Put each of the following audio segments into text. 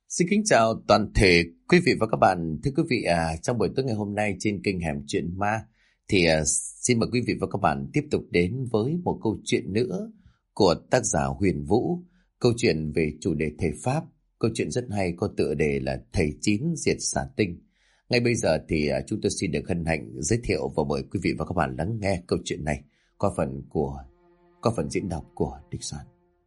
Xin kính chào toàn thể quý vị và các bạn. Thưa quý vị, trong buổi tối ngày hôm nay trên kênh Hẻm Chuyện Ma thì xin mời quý vị và các bạn tiếp tục đến với một câu chuyện nữa của tác giả Huyền Vũ. Câu chuyện về chủ đề thầy Pháp. Câu chuyện rất hay có tựa đề là Thầy Chín Diệt Xà Tinh. Ngay bây giờ thì chúng tôi xin được hân hạnh giới thiệu và mời quý vị và các bạn lắng nghe câu chuyện này qua phần diễn đọc của Đích Soạn.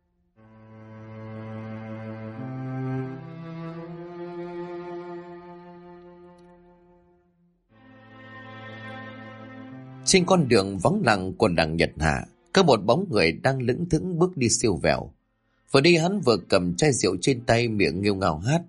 Trên con đường vắng lặng của làng Nhật Hạ, có một bóng người đang lững thững bước đi siêu vẹo. Vừa đi hắn vừa cầm chai rượu trên tay, miệng nghêu ngao hát.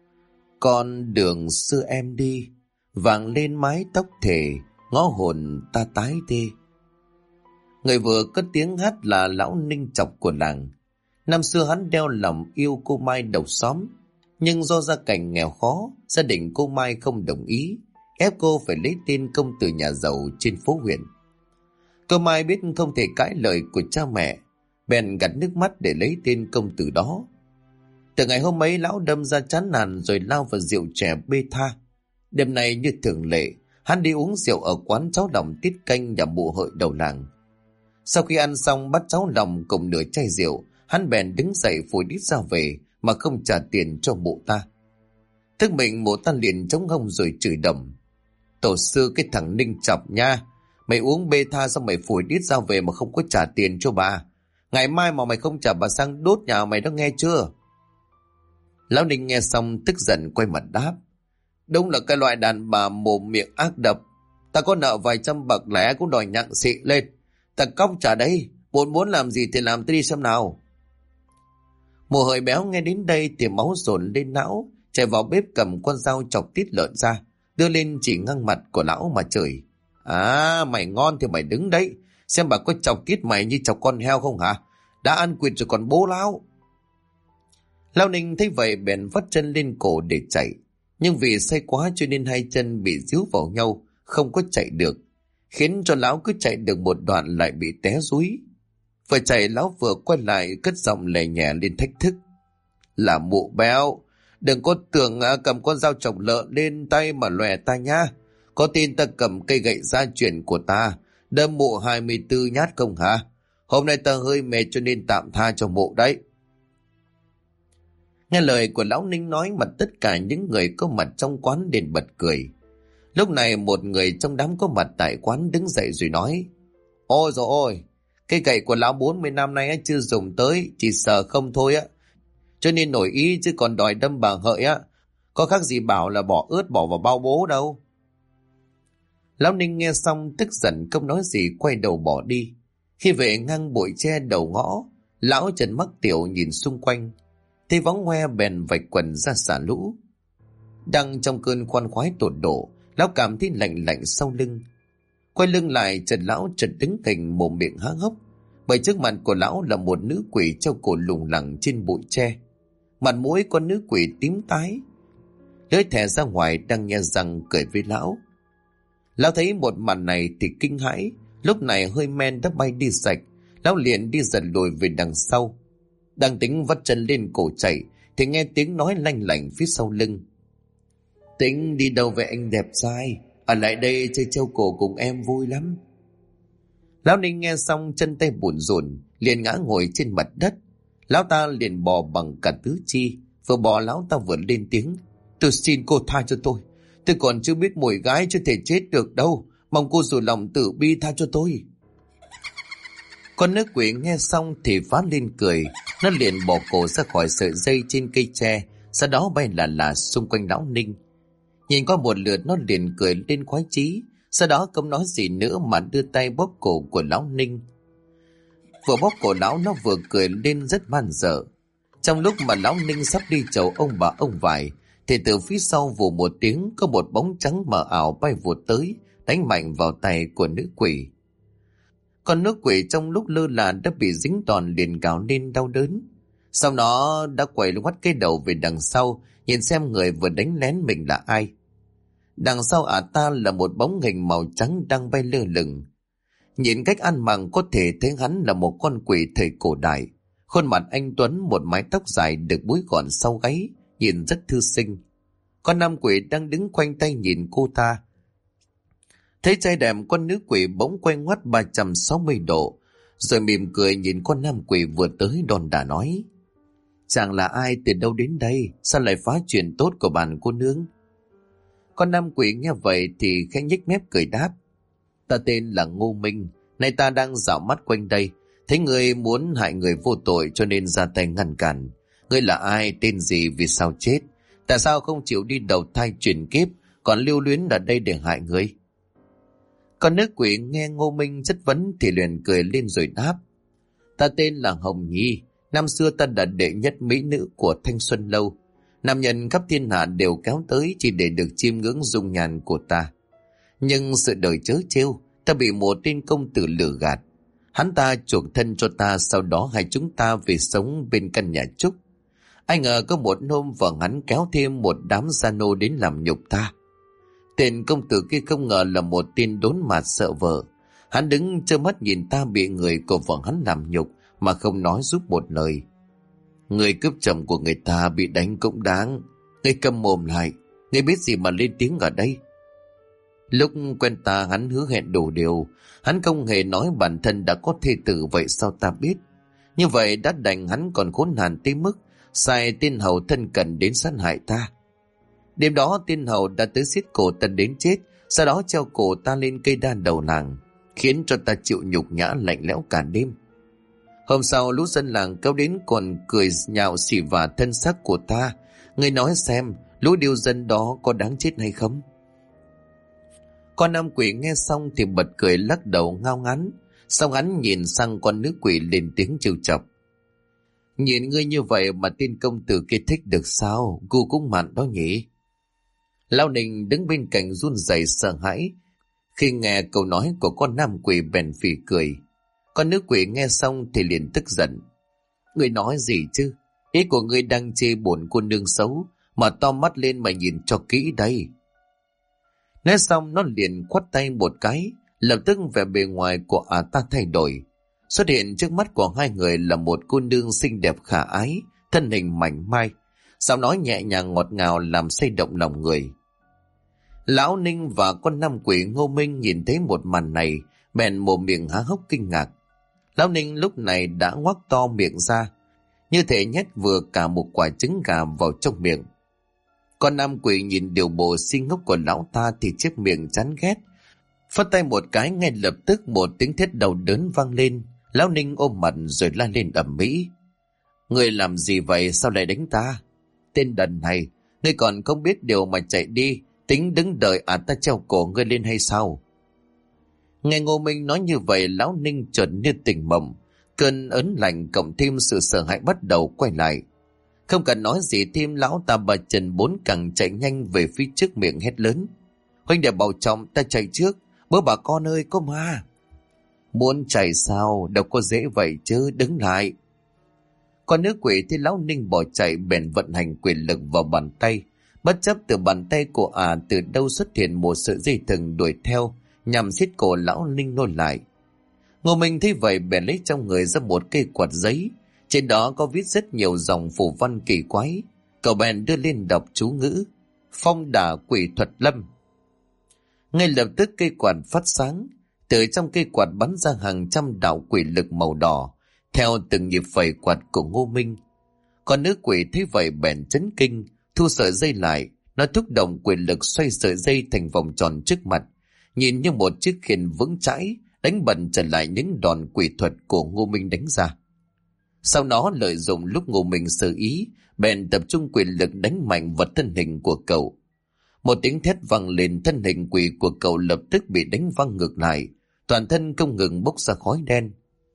Con đường xưa em đi, vàng lên mái tóc thề, ngõ hồn ta tái tê. Người vừa cất tiếng hát là lão Ninh Chọc của làng. Năm xưa hắn đeo lòng yêu cô Mai đầu xóm, nhưng do gia cảnh nghèo khó, gia đình cô Mai không đồng ý, ép cô phải lấy tên công tử nhà giàu trên phố huyện. Cô Mai biết không thể cãi lời của cha mẹ, bèn gạt nước mắt để lấy tên công tử đó. Từ ngày hôm ấy, lão đâm ra chán nản rồi lao vào rượu chè bê tha. Đêm nay như thường lệ, hắn đi uống rượu ở quán cháu Lòng tiết canh nhà mụ hợi đầu làng. Sau khi ăn xong bắt cháu Lòng cùng nửa chai rượu, hắn bèn đứng dậy phủi đít ra về mà không trả tiền cho mụ ta. Thức mình, mụ ta liền chống hông rồi chửi đầm. Tổ sư cái thằng Ninh Chọc nha, mày uống bê tha xong mày phủi đít ra về mà không có trả tiền cho bà. Ngày mai mà mày không trả bà sang đốt nhà mày đó, nghe chưa? Lão Ninh nghe xong tức giận quay mặt đáp. Đúng là cái loại đàn bà mồm miệng ác độc. Ta có nợ vài trăm bạc lẻ cũng đòi nhặng xị lên. Ta cóc trả đây, muốn làm gì thì làm, tôi đi xem nào. Mụ hợi béo nghe đến đây thì máu dồn lên não, chạy vào bếp cầm con dao chọc tít lợn ra, đưa lên chỉ ngang mặt của lão mà chửi. À, mày ngon thì mày đứng đấy, xem bà có chọc tít mày như chọc con heo không hả? Đã ăn quỵt rồi còn bố lão. Lão Ninh thấy vậy bèn vắt chân lên cổ để chạy, nhưng vì say quá cho nên hai chân bị díu vào nhau, không có chạy được, khiến cho lão cứ chạy được một đoạn lại bị té dúi. Vừa chạy lão vừa quay lại cất giọng lè nhẹ lên thách thức. Là mụ béo, đừng có tưởng cầm con dao chọc lợn lên tay mà lòe ta nhá. Có tin ta cầm cây gậy gia truyền của ta đâm mụ 24 nhát không hả? Hôm nay ta hơi mệt cho nên tạm tha cho mụ đấy. Nghe lời của lão Ninh nói mà tất cả những người có mặt trong quán đều bật cười. Lúc này một người trong đám có mặt tại quán đứng dậy rồi nói. Ôi dồi ôi, cây gậy của lão 40 năm nay chưa dùng tới, chỉ sờ không thôi á. Cho nên nổi ý chứ còn đòi đâm bà hợi á, có khác gì bảo là bỏ ướt bỏ vào bao bố đâu. Lão Ninh nghe xong tức giận không nói gì, quay đầu bỏ đi. Khi về ngang bụi tre đầu ngõ, lão Trần Mắc Tiểu nhìn xung quanh, thấy vắng hoe bèn vạch quần ra xả lũ. Đang trong cơn khoan khoái tột độ, lão cảm thấy lạnh lạnh sau lưng. Quay lưng lại, Trần lão chợt đứng hình mồm miệng há hốc, bởi trước mặt của lão là một nữ quỷ treo cổ lủng lẳng trên bụi tre. Mặt mũi con nữ quỷ tím tái, lưỡi thè ra ngoài đang nhe răng cười với lão. Lão thấy một màn này thì kinh hãi, lúc này hơi men đã bay đi sạch, lão liền đi dần lùi về đằng sau. Đang tính vắt chân lên cổ chạy thì nghe tiếng nói lanh lảnh phía sau lưng. Tính đi đâu vậy anh đẹp trai, ở lại đây chơi treo cổ cùng em vui lắm. Lão Ninh nghe xong chân tay bủn rủn, liền ngã ngồi trên mặt đất. Lão ta liền bò bằng cả tứ chi, vừa bò lão ta vừa lên tiếng. Tôi xin cô tha cho tôi còn chưa biết mùi gái, chưa thể chết được đâu, mong cô rủ lòng tử bi tha cho tôi. Con nữ quỷ nghe xong thì phá lên cười, nó liền bỏ cổ ra khỏi sợi dây trên cây tre, sau đó bay là xung quanh lão Ninh. Nhìn qua một lượt nó liền cười lên khoái chí, sau đó không nói gì nữa mà đưa tay bóp cổ của lão Ninh. Vừa bóp cổ lão nó vừa cười lên rất man dợ. Trong lúc mà lão Ninh sắp đi chầu ông bà ông vải thì từ phía sau vù một tiếng, có một bóng trắng mờ ảo bay vụt tới, đánh mạnh vào tay của nữ quỷ. Con nữ quỷ trong lúc lơ là đã bị dính đòn liền gào lên đau đớn. Sau đó đã quay ngoắt cái đầu về đằng sau, nhìn xem người vừa đánh lén mình là ai. Đằng sau ta là một bóng hình màu trắng đang bay lơ lửng. Nhìn cách ăn mặc có thể thấy hắn là một con quỷ thời cổ đại. Khuôn mặt anh tuấn, một mái tóc dài được búi gọn sau gáy, nhìn rất thư sinh. Con nam quỷ đang đứng khoanh tay nhìn cô ta. Thấy trai đẹp, con nữ quỷ bỗng quay ngoắt 360 độ, rồi mỉm cười nhìn con nam quỷ vừa tới đòn đả nói: chàng là ai, từ đâu đến đây, sao lại phá chuyện tốt của bản cô nương? Con nam quỷ nghe vậy thì khẽ nhếch mép cười đáp: ta tên là Ngô Minh, nay ta đang dạo mắt quanh đây, thấy người muốn hại người vô tội cho nên ra tay ngăn cản. Ngươi là ai, tên gì, vì sao chết? Tại sao không chịu đi đầu thai chuyển kiếp, còn lưu luyến ở đây để hại người? Con nữ quỷ nghe Ngô Minh chất vấn thì liền cười lên rồi đáp: ta tên là Hồng Nhi, năm xưa ta là đệ nhất mỹ nữ của Thanh Xuân Lâu. Nam nhân khắp thiên hạ đều kéo tới chỉ để được chiêm ngưỡng dung nhan của ta. Nhưng sự đời trớ trêu, ta bị một tên công tử lừa gạt. Hắn ta chuộc thân cho ta, sau đó hai chúng ta về sống bên căn nhà trúc. Ai ngờ có một hôm vợ hắn kéo thêm một đám gia nô đến làm nhục ta. Tên công tử kia không ngờ là một tên đốn mặt sợ vợ. Hắn đứng trơ mắt nhìn ta bị người của vợ hắn làm nhục mà không nói giúp một lời. Người cướp chồng của người ta bị đánh cũng đáng. Ngươi câm mồm lại, ngươi biết gì mà lên tiếng ở đây? Lúc quen ta hắn hứa hẹn đủ điều. Hắn không hề nói bản thân đã có thê tử, vậy sao ta biết? Như vậy đã đành hắn còn khốn nạn tới mức sai tên hầu thân cận đến sát hại ta. Đêm đó tên hầu đã tới xiết cổ ta đến chết, sau đó treo cổ ta lên cây đa đầu làng, khiến cho ta chịu nhục nhã lạnh lẽo cả đêm. Hôm sau lũ dân làng kéo đến còn cười nhạo xỉ vả thân xác của ta. Ngươi nói xem, lũ điêu dân đó có đáng chết hay không? Con nam quỷ nghe xong thì bật cười lắc đầu ngao ngán. Xong hắn nhìn sang con nữ quỷ lên tiếng trêu chọc: nhìn ngươi như vậy mà tên công tử kia thích được sao? Gu cũng mặn đó nhỉ? Lão Ninh đứng bên cạnh run rẩy sợ hãi khi nghe câu nói của con nam quỷ, bèn phì cười. Con nữ quỷ nghe xong thì liền tức giận: ngươi nói gì chứ? Ý của ngươi đang chê bổn cô nương xấu, mà to mắt lên mà nhìn cho kỹ đây. Nói xong nó liền khoắt tay một cái, lập tức vẻ bề ngoài của ta thay đổi. Xuất hiện trước mắt của hai người là một cô nương xinh đẹp khả ái, thân hình mảnh mai, giọng nói nhẹ nhàng ngọt ngào làm say động lòng người. Lão Ninh và con nam quỷ Ngô Minh nhìn thấy một màn này, bèn mồm miệng há hốc kinh ngạc. Lão Ninh lúc này đã ngoác to miệng ra, như thể nhét vừa cả một quả trứng gà vào trong miệng. Con nam quỷ nhìn điều bộ si ngốc của lão ta thì chiếc miệng chán ghét, phất tay một cái, ngay lập tức một tiếng thét đau đớn vang lên. Lão Ninh ôm mặt rồi la lên ầm ĩ: ngươi làm gì vậy, sao lại đánh ta? Tên đần này, ngươi còn không biết điều mà chạy đi, tính đứng đợi ta treo cổ ngươi lên hay sao? Nghe Ngô Minh nói như vậy, lão Ninh chợt như tỉnh mộng, cơn ớn lạnh cộng thêm sự sợ hãi bắt đầu quay lại. Không cần nói gì thêm, lão ta bà chân bốn cẳng chạy nhanh về phía trước, miệng hét lớn: huynh đệ bảo trọng, ta chạy trước, bố bà con ơi, có ma! Muốn chạy sao, đâu có dễ vậy chứ, đứng lại! Con nữ quỷ thấy lão Ninh bỏ chạy bèn vận hành quyền lực vào bàn tay. Bất chấp từ bàn tay của từ đâu xuất hiện một sợi dây thừng đuổi theo, nhằm siết cổ lão Ninh nôn lại. Ngô Minh thấy vậy bèn lấy trong người ra một cây quạt giấy, trên đó có viết rất nhiều dòng phù văn kỳ quái. Cậu bèn đưa lên đọc chú ngữ: phong đả quỷ thuật lâm. Ngay lập tức cây quạt phát sáng, từ trong cây quạt bắn ra hàng trăm đạo quỷ lực màu đỏ theo từng nhịp phẩy quạt của Ngô Minh. Còn nữ quỷ thấy vậy bèn chấn kinh, thu sợi dây lại. Nó thúc động quyền lực xoay sợi dây thành vòng tròn trước mặt, nhìn như một chiếc khiên vững chãi, đánh bật trở lại những đòn quỷ thuật của Ngô Minh đánh ra. Sau đó lợi dụng lúc Ngô Minh sơ ý, bèn tập trung quyền lực đánh mạnh vào thân hình của cậu. Một tiếng thét vang lên, thân hình quỷ của cậu lập tức bị đánh văng ngược lại, toàn thân không ngừng bốc ra khói đen.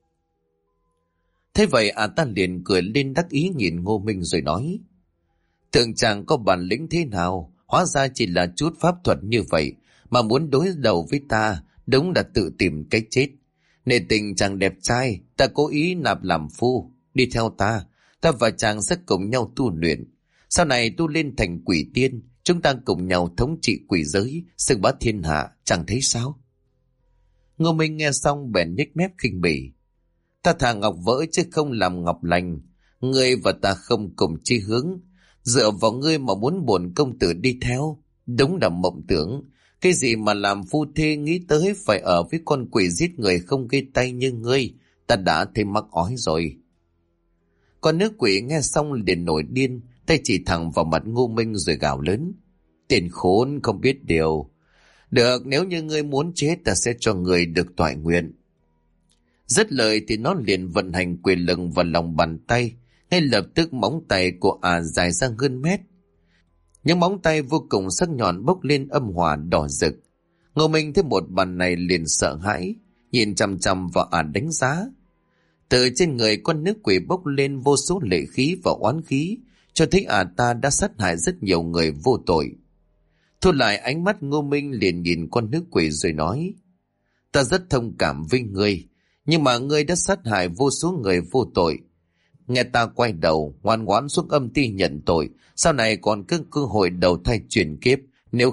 Thế vậy ta liền cười lên đắc ý nhìn Ngô Minh rồi nói: tưởng chàng có bản lĩnh thế nào, hóa ra chỉ là chút pháp thuật như vậy mà muốn đối đầu với ta, đúng là tự tìm cái chết. Nể tình chàng đẹp trai, ta cố ý nạp làm phu, đi theo ta và chàng sẽ cùng nhau tu luyện. Sau này tu lên thành quỷ tiên, chúng ta cùng nhau thống trị quỷ giới, xưng bá thiên hạ, chẳng thấy sao? Ngô Minh nghe xong bèn nhếch mép khinh bỉ: ta thà ngọc vỡ chứ không làm ngọc lành. Ngươi và ta không cùng chí hướng, Dựa vào ngươi mà muốn bổn công tử đi theo, đúng là mộng tưởng. Cái gì mà làm phu thê nghĩ tới phải ở với con quỷ giết người không gây tay như ngươi, ta đã thấy mắc ói rồi. Con nữ quỷ nghe xong liền nổi điên, tay chỉ thẳng vào mặt Ngô Minh rồi gào lớn. Tên khốn không biết điều. Được, nếu như ngươi muốn chết ta sẽ cho ngươi được toại nguyện. Dứt lời thì nó liền vận hành quyền lực vào lòng bàn tay. Ngay lập tức móng tay của dài ra hơn mét. Những móng tay vô cùng sắc nhọn bốc lên âm hỏa đỏ rực. Ngô Minh thấy một bàn này liền sợ hãi, nhìn chằm chằm vào đánh giá. Từ trên người con nữ quỷ bốc lên vô số lệ khí và oán khí, cho thấy ta đã sát hại rất nhiều người vô tội. Thu lại ánh mắt, Ngô Minh liền nhìn con nữ quỷ rồi nói: Ta rất thông cảm với ngươi, nhưng mà ngươi đã sát hại vô số người vô tội. Nghe ta quay đầu, ngoan ngoãn xuống âm ti nhận tội, sau này còn có cơ hội đầu thai chuyển kiếp, nếu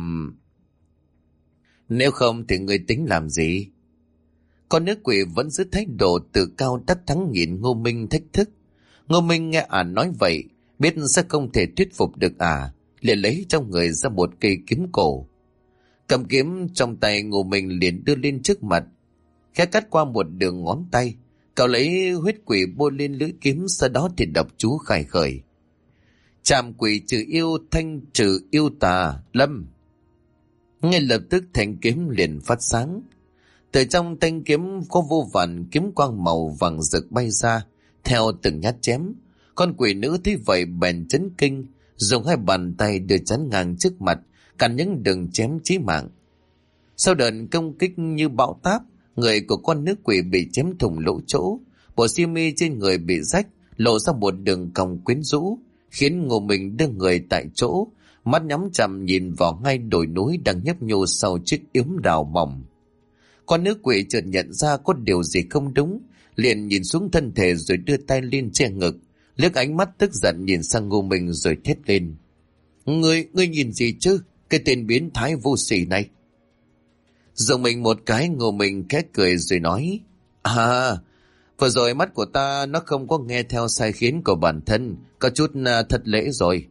không thì ngươi tính làm gì? Con nữ quỷ vẫn giữ thái độ tự cao đắc thắng nhìn Ngô Minh thách thức. Ngô Minh nghe nói vậy, biết sẽ không thể thuyết phục được liền lấy trong người ra một cây kiếm cổ. Cầm kiếm trong tay, Ngô Minh liền đưa lên trước mặt, khẽ cắt qua một đường ngón tay. Cậu lấy huyết quỷ bôi lên lưỡi kiếm, sau đó thì đọc chú khai khởi: Trảm quỷ trừ yêu, thanh trừ yêu tà, lâm. Ngay lập tức thanh kiếm liền phát sáng. Từ trong thanh kiếm có vô vàn kiếm quang màu vàng rực bay ra, theo từng nhát chém. Con quỷ nữ thấy vậy bèn chấn kinh, dùng hai bàn tay đưa chắn ngang trước mặt, cản những đường chém chí mạng. Sau đợt công kích như bão táp, người của con nữ quỷ bị chém thủng lỗ chỗ, bộ xiêm y trên người bị rách, lộ ra một đường cong quyến rũ, khiến Ngô Minh đưa người tại chỗ, mắt nhắm chằm nhìn vào ngay đồi núi đang nhấp nhô sau chiếc yếm đào mỏng. Con nữ quỷ chợt nhận ra có điều gì không đúng, liền nhìn xuống thân thể rồi đưa tay lên che ngực, liếc ánh mắt tức giận nhìn sang Ngô Minh rồi thét lên: Ngươi nhìn gì chứ, cái tên biến thái vô sỉ này! Dùng mình một cái, Ngô Minh khẽ cười rồi nói: Vừa rồi mắt của ta nó không có nghe theo sai khiến của bản thân, có chút thật lễ rồi.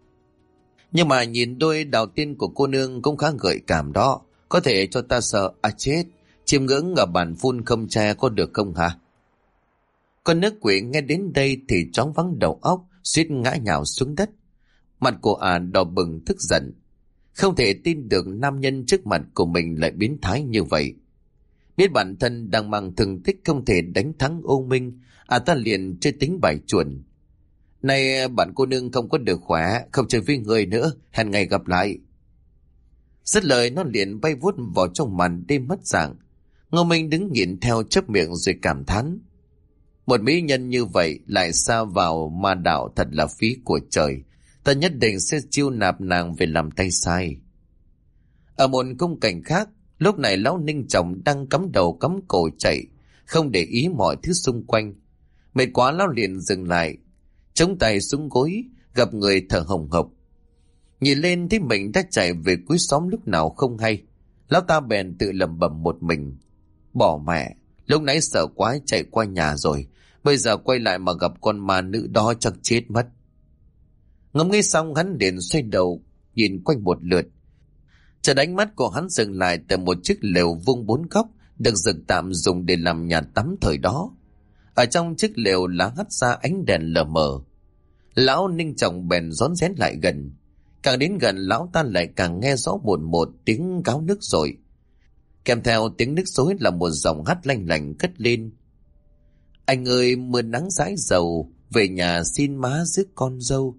Nhưng mà nhìn đôi đào tiên của cô nương cũng khá gợi cảm đó, có thể cho ta sợ chết, chiêm ngưỡng ở bản phun không tre có được không hả? Con nước quỷ nghe đến đây thì choáng váng đầu óc, suýt ngã nhào xuống đất. Mặt của đỏ bừng tức giận, không thể tin được nam nhân trước mặt của mình lại biến thái như vậy. Biết bản thân đang mang thương tích không thể đánh thắng Ô Minh, ta liền chơi tính bài chuồn. Này bạn cô nương không có được khỏe, không chơi với người nữa, hẹn ngày gặp lại. Dứt lời nó liền bay vút vào trong màn đêm mất dạng. Ngô Minh đứng nhìn theo chớp miệng rồi cảm thán: Một mỹ nhân như vậy lại xa vào ma đạo thật là phí của trời. Ta nhất định sẽ chiêu nạp nàng về làm tay sai. Ở một khung cảnh khác, lúc này lão Ninh chồng đang cắm đầu cắm cổ chạy, không để ý mọi thứ xung quanh. Mệt quá lão liền dừng lại, chống tay xuống gối, gặp người thở hồng hộc. Nhìn lên thấy mình đã chạy về cuối xóm lúc nào không hay, lão ta bèn tự lẩm bẩm một mình: Bỏ mẹ, lúc nãy sợ quá chạy qua nhà rồi, bây giờ quay lại mà gặp con ma nữ đó chắc chết mất. Ngẫm nghĩ xong, hắn liền xoay đầu nhìn quanh một lượt. Chợt ánh mắt của hắn dừng lại tại một chiếc lều vuông 4 góc được dựng tạm dùng để làm nhà tắm thời đó. Ở trong chiếc lều lá hắt ra ánh đèn lờ mờ. Lão Ninh Trọng bèn rón rén lại gần. Càng đến gần, lão ta lại càng nghe rõ một tiếng gáo nước rồi. Kèm theo tiếng nước xối là một giọng hát lanh lành cất lên: Anh ơi, mưa nắng rãi dầu, về nhà xin má rước con dâu.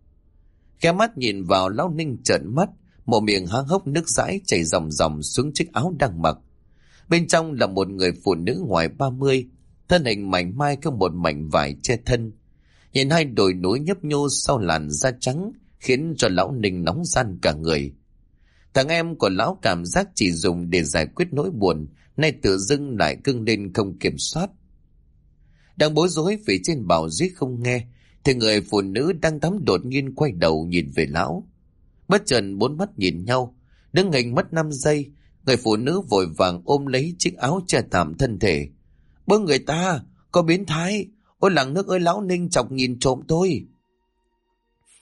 Khẽ mắt nhìn vào, lão Ninh trợn mắt, một miệng há hốc nước dãi chảy ròng ròng xuống chiếc áo đang mặc. Bên trong là một người phụ nữ ngoài 30, thân hình mảnh mai có một mảnh vải che thân. Nhìn hai đồi núi nhấp nhô sau làn da trắng khiến cho lão Ninh nóng ran cả người. Thằng em của lão cảm giác chỉ dùng để giải quyết nỗi buồn, nay tự dưng lại cưng lên không kiểm soát. Đang bối rối vì trên bảo giết không nghe, thì người phụ nữ đang tắm đột nhiên quay đầu nhìn về lão. Bất chợt 4 mắt nhìn nhau, đứng hình mất 5 giây, người phụ nữ vội vàng ôm lấy chiếc áo che tạm thân thể. Bớ người ta, có biến thái, ôi làng nước ơi, lão Ninh chọc nhìn trộm tôi.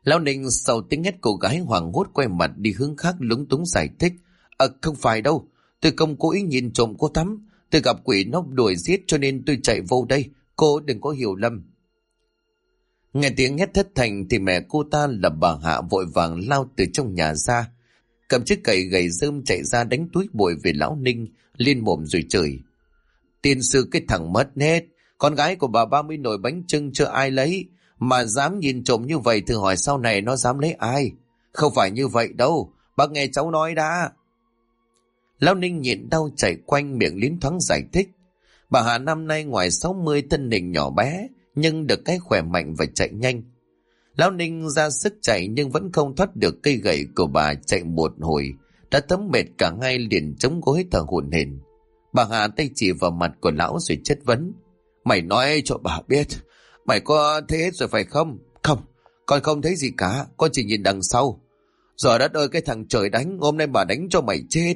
Lão Ninh sau tiếng hét cô gái hoảng hốt quay mặt đi hướng khác lúng túng giải thích. Không phải đâu, tôi không cố ý nhìn trộm cô Thắm. Tôi gặp quỷ nó đuổi giết cho nên tôi chạy vô đây. Cô đừng có hiểu lầm. Nghe tiếng hét thất thành thì mẹ cô ta là bà Hạ vội vàng lao từ trong nhà ra, cầm chiếc cày gầy rơm chạy ra đánh túi bụi về lão Ninh, liên mồm rồi chửi. Tiên sư cái thằng mất nết, con gái của bà 30 nồi bánh chưng chưa ai lấy, mà dám nhìn trộm như vậy thử hỏi sau này nó dám lấy ai. Không phải như vậy đâu, bác nghe cháu nói đã. Lão Ninh nhịn đau chạy quanh miệng liến thoáng giải thích. Bà Hạ năm nay ngoài 60, thân hình nhỏ bé, nhưng được cái khỏe mạnh và chạy nhanh. Lão Ninh ra sức chạy nhưng vẫn không thoát được cây gậy của bà. Chạy một hồi đã thấm mệt cả hai, liền chống gối thở hổn hển. Bà Hạ tay chỉ vào mặt của lão rồi chất vấn. Mày nói cho bà biết, mày có thấy hết rồi phải không? Không, con không thấy gì cả, con chỉ nhìn đằng sau. Giờ đất ơi, cái thằng trời đánh, hôm nay bà đánh cho mày chết.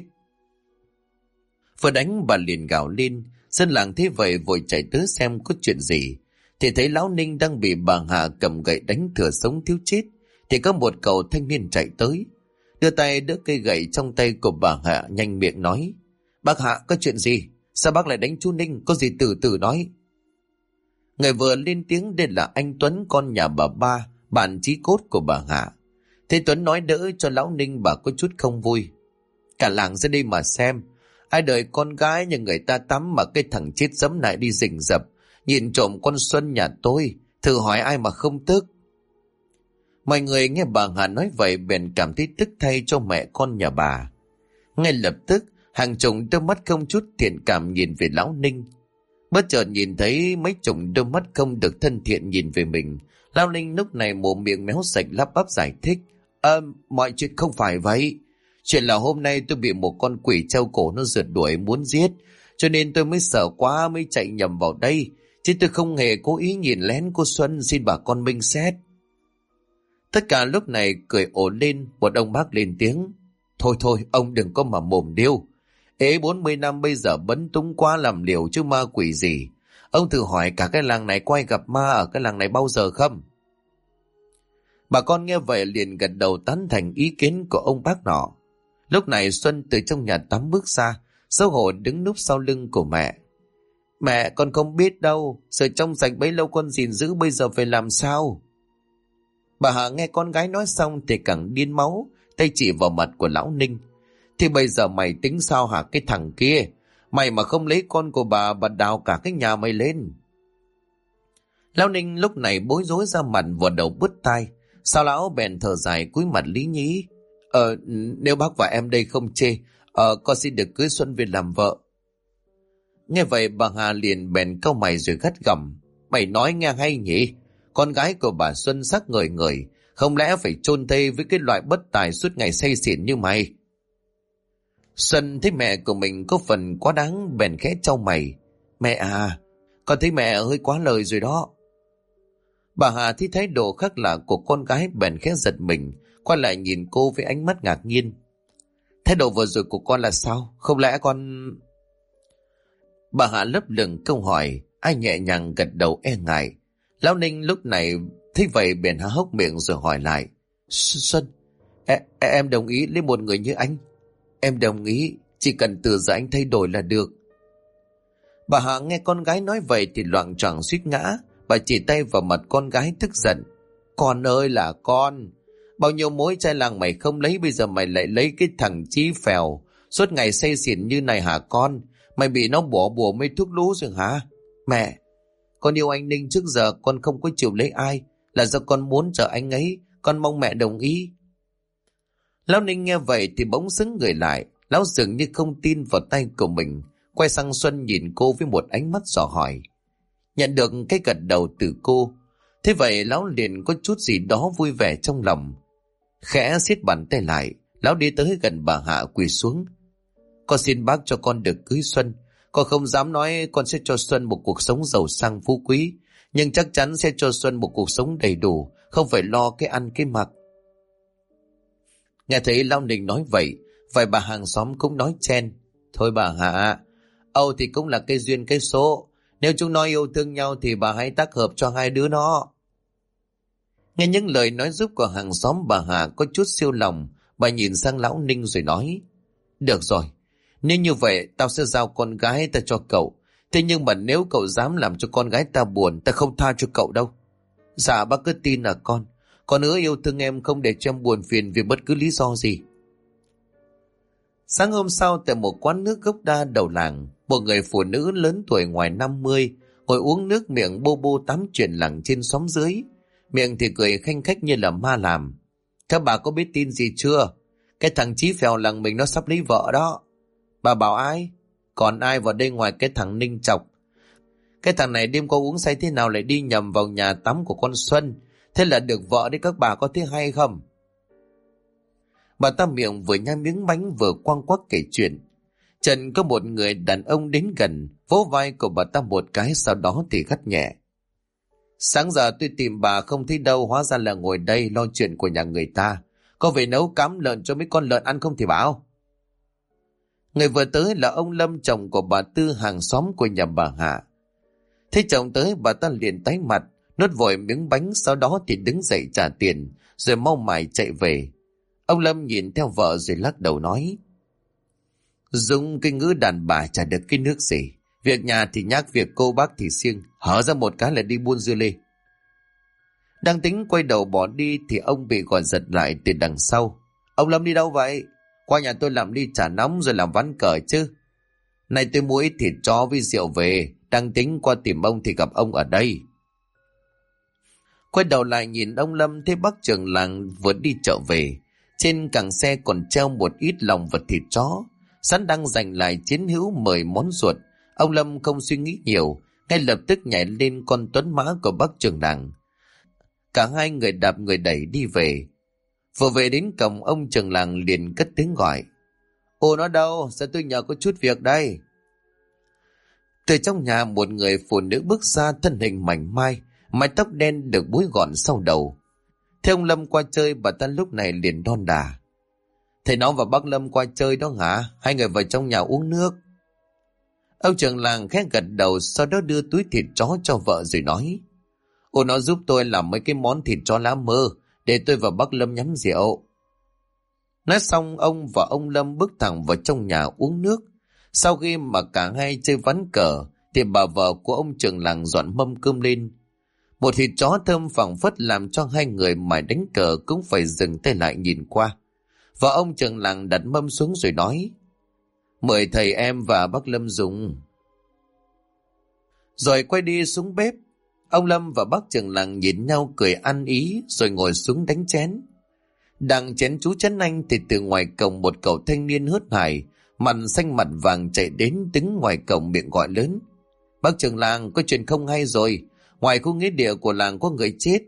Vừa đánh bà liền gào lên. Dân làng thế vậy vội chạy tới xem có chuyện gì, thì thấy lão Ninh đang bị bà Hạ cầm gậy đánh thừa sống thiếu chết. Thì có một cậu thanh niên chạy tới, đưa tay đỡ cây gậy trong tay của bà Hạ, nhanh miệng nói. Bác Hạ, có chuyện gì? Sao bác lại đánh chú Ninh? Có gì từ từ nói. Người vừa lên tiếng đây là anh Tuấn, con nhà bà Ba, bạn chí cốt của bà Hạ. Thế Tuấn nói đỡ cho lão Ninh, bà có chút không vui. Cả làng ra đây mà xem, ai đợi con gái nhà người ta tắm mà cái thằng chết dẫm lại đi rình rập, nhìn trộm con Xuân nhà tôi, thử hỏi ai mà không tức. Mọi người nghe bà Hà nói vậy bèn cảm thấy tức thay cho mẹ con nhà bà. Ngay lập tức hàng chục đôi mắt không chút thiện cảm nhìn về lão Ninh. Bất chợt nhìn thấy mấy chục đôi mắt không được thân thiện nhìn về mình, lão Ninh lúc này mồm miệng méo sạch lắp bắp giải thích. Mọi chuyện không phải vậy. Chuyện là hôm nay tôi bị một con quỷ treo cổ nó rượt đuổi muốn giết, cho nên tôi mới sợ quá mới chạy nhầm vào đây, chứ tôi không hề cố ý nhìn lén cô Xuân, xin bà con minh xét. Tất cả lúc này cười ổn lên. Một ông bác lên tiếng. Thôi thôi, ông đừng có mà mồm điêu. Ế 40 năm bây giờ bấn túng quá làm liều chứ ma quỷ gì. Ông thử hỏi cả cái làng này có ai gặp ma ở cái làng này bao giờ không? Bà con nghe vậy liền gật đầu tán thành ý kiến của ông bác nọ. Lúc này Xuân từ trong nhà tắm bước ra, xấu hổ đứng núp sau lưng của mẹ. Mẹ, con không biết đâu, sự trong sạch bấy lâu con gìn giữ, bây giờ phải làm sao? Bà Hạ nghe con gái nói xong thì càng điên máu, tay chỉ vào mặt của lão Ninh. Thì bây giờ mày tính sao hả cái thằng kia? Mày mà không lấy con của bà đào cả cái nhà mày lên. Lão Ninh lúc này bối rối ra mặt, vào đầu bứt tai. Sao lão bèn thở dài cúi mặt lý nhí. Nếu bác và em đây không chê, con xin được cưới Xuân về làm vợ. Nghe vậy bà Hà liền bèn cau mày rồi gắt gỏng. Mày nói nghe hay nhỉ? Con gái của bà Xuân sắc ngời ngời, không lẽ phải chôn thây với cái loại bất tài suốt ngày say xỉn như mày? Xuân thấy mẹ của mình có phần quá đáng bèn khẽ chau mày. Mẹ à, con thấy mẹ hơi quá lời rồi đó. Bà Hà thấy thái độ khác lạ của con gái bèn khẽ giật mình, quay lại nhìn cô với ánh mắt ngạc nhiên. Thái độ vừa rồi của con là sao? Không lẽ con... Bà Hạ lấp lửng câu hỏi, ai nhẹ nhàng gật đầu e ngại. Lão Ninh lúc này thấy vậy bèn há hốc miệng rồi hỏi lại. Xuân, em đồng ý lấy một người như anh. Em đồng ý, chỉ cần từ giờ anh thay đổi là được. Bà Hạ nghe con gái nói vậy thì loạng choạng suýt ngã. Bà chỉ tay vào mặt con gái tức giận. Con ơi là con, bao nhiêu mối trai làng mày không lấy, bây giờ mày lại lấy cái thằng chí phèo suốt ngày say xỉn như này hả con? Mày bị nó bỏ bùa mê thuốc lú rồi hả? Mẹ, con yêu anh Ninh, trước giờ con không có chịu lấy ai, là do con muốn chờ anh ấy, con mong mẹ đồng ý. Lão Ninh nghe vậy thì bỗng sững người lại. Lão dường như không tin vào tay của mình, quay sang Xuân nhìn cô với một ánh mắt dò hỏi. Nhận được cái gật đầu từ cô, thế vậy lão liền có chút gì đó vui vẻ trong lòng. Khẽ siết bàn tay lại, lão đi tới gần bà Hạ quỳ xuống. Con xin bác cho con được cưới Xuân. Con không dám nói con sẽ cho Xuân một cuộc sống giàu sang phú quý, nhưng chắc chắn sẽ cho Xuân một cuộc sống đầy đủ, không phải lo cái ăn cái mặc. Nghe thấy lão Ninh nói vậy, vài bà hàng xóm cũng nói chen. Thôi bà Hạ, Âu thì cũng là cái duyên cái số. Nếu chúng nó yêu thương nhau thì bà hãy tác hợp cho hai đứa nó. Nghe những lời nói giúp của hàng xóm, bà Hà có chút siêu lòng. Bà nhìn sang lão Ninh rồi nói: Được rồi, nếu như vậy tao sẽ giao con gái ta cho cậu. Thế nhưng mà nếu cậu dám làm cho con gái ta buồn, ta không tha cho cậu đâu. Dạ bác cứ tin là con hứa yêu thương em, không để cho em buồn phiền vì bất cứ lý do gì. Sáng hôm sau, tại một quán nước gốc đa đầu làng, một người phụ nữ lớn tuổi ngoài 50 ngồi uống nước, miệng bô bô tám chuyện làng trên xóm dưới, miệng thì cười khanh khách như là ma làm. Các bà có biết tin gì chưa? Cái thằng Chí Phèo làng mình nó sắp lấy vợ đó. Bà bảo ai? Còn ai vào đây ngoài cái thằng Ninh Chọc. Cái thằng này đêm qua uống say thế nào lại đi nhầm vào nhà tắm của con Xuân, thế là được vợ đấy, các bà có thấy hay không? Bà ta miệng vừa nhai miếng bánh vừa quăng quắc kể chuyện. Trần có một người đàn ông đến gần, vỗ vai của bà ta một cái, sau đó thì gắt nhẹ: Sáng giờ tôi tìm bà không thấy đâu, hóa ra là ngồi đây lo chuyện của nhà người ta. Có về nấu cám lợn cho mấy con lợn ăn không thì bảo. Người vừa tới là ông Lâm, chồng của bà Tư, hàng xóm của nhà bà Hạ. Thấy chồng tới, bà ta liền tái mặt, nuốt vội miếng bánh, sau đó thì đứng dậy trả tiền, rồi mau mải chạy về. Ông Lâm nhìn theo vợ rồi lắc đầu nói: Dùng cái ngữ đàn bà chả được cái nước gì. Việc nhà thì nhác, việc cô bác thì siêng, hở ra một cái là đi buôn dưa lê. Đang tính quay đầu bỏ đi thì ông bị gọi giật lại từ đằng sau. Ông Lâm đi đâu vậy? Qua nhà tôi làm ly trà nóng rồi làm ván cờ chứ. Này tôi mua ít thịt chó với rượu về, đang tính qua tìm ông thì gặp ông ở đây. Quay đầu lại nhìn ông Lâm, thấy bác trưởng làng vừa đi chợ về. Trên cẳng xe còn treo một ít lòng vật thịt chó, sẵn đang giành lại chiến hữu mời món ruột. Ông Lâm không suy nghĩ nhiều, ngay lập tức nhảy lên con tuấn mã của bác trưởng làng. Cả hai người đạp người đẩy đi về. Vừa về đến cổng, ông trưởng làng liền cất tiếng gọi: Ô, nó đâu? Sao tôi nhờ có chút việc đây. Từ trong nhà một người phụ nữ bước ra, thân hình mảnh mai, mái tóc đen được búi gọn sau đầu. Thế ông Lâm qua chơi, bà ta lúc này liền đon đà: Thầy nó và bác Lâm qua chơi đó hả? Hai người vào trong nhà uống nước. Ông trưởng làng khẽ gật đầu, sau đó đưa túi thịt chó cho vợ rồi nói: Ô, nó giúp tôi làm mấy cái món thịt chó lá mơ, để tôi và bác Lâm nhắm rượu. Nói xong, ông và ông Lâm bước thẳng vào trong nhà uống nước. Sau khi mà cả hai chơi ván cờ, thì bà vợ của ông trưởng làng dọn mâm cơm lên. Một thịt chó thơm phảng phất làm cho hai người mải đánh cờ cũng phải dừng tay lại nhìn qua. Và ông trưởng làng đặt mâm xuống rồi nói: Mời thầy em và bác Lâm dùng. Rồi quay đi xuống bếp. Ông Lâm và bác trưởng làng nhìn nhau cười ăn ý, rồi ngồi xuống đánh chén. Đang chén chú Trấn Anh thì từ ngoài cổng một cậu thanh niên hớt hải, mặt xanh mặt vàng chạy đến, đứng ngoài cổng miệng gọi lớn: Bác trưởng làng, có chuyện không hay rồi, ngoài khu nghĩa địa của làng có người chết.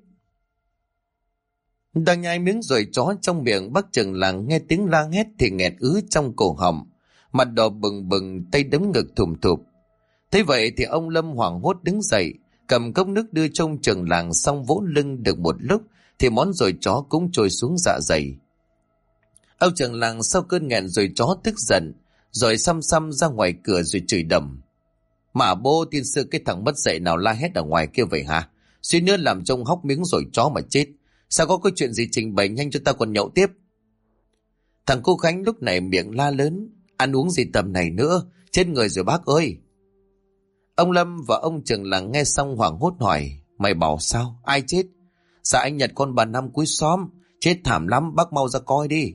Đang nhai miếng rồi chó trong miệng, bác trưởng làng nghe tiếng la hét thì nghẹt ứ trong cổ họng, mặt đỏ bừng bừng, tay đấm ngực thùm thụp. Thế vậy thì ông Lâm hoảng hốt đứng dậy, cầm cốc nước đưa cho ông trưởng làng, xong vỗ lưng được một lúc thì món rồi chó cũng trôi xuống dạ dày. Ông trưởng làng sau cơn nghẹn rồi chó tức giận, rồi xăm xăm ra ngoài cửa rồi chửi đầm: Mà bô tiên sư, cái thằng mất dạy nào la hét ở ngoài kia vậy hả? Suy nữa làm trông hóc miếng rồi chó mà chết. Sao có cái chuyện gì trình bày nhanh cho ta còn nhậu tiếp. Thằng cô Khánh lúc này miệng la lớn: Ăn uống gì tầm này nữa, chết người rồi bác ơi. Ông Lâm và ông trưởng làng nghe xong hoảng hốt hỏi: Mày bảo sao? Ai chết? Dạ anh Nhật, con bà Năm cuối xóm, chết thảm lắm, bác mau ra coi đi.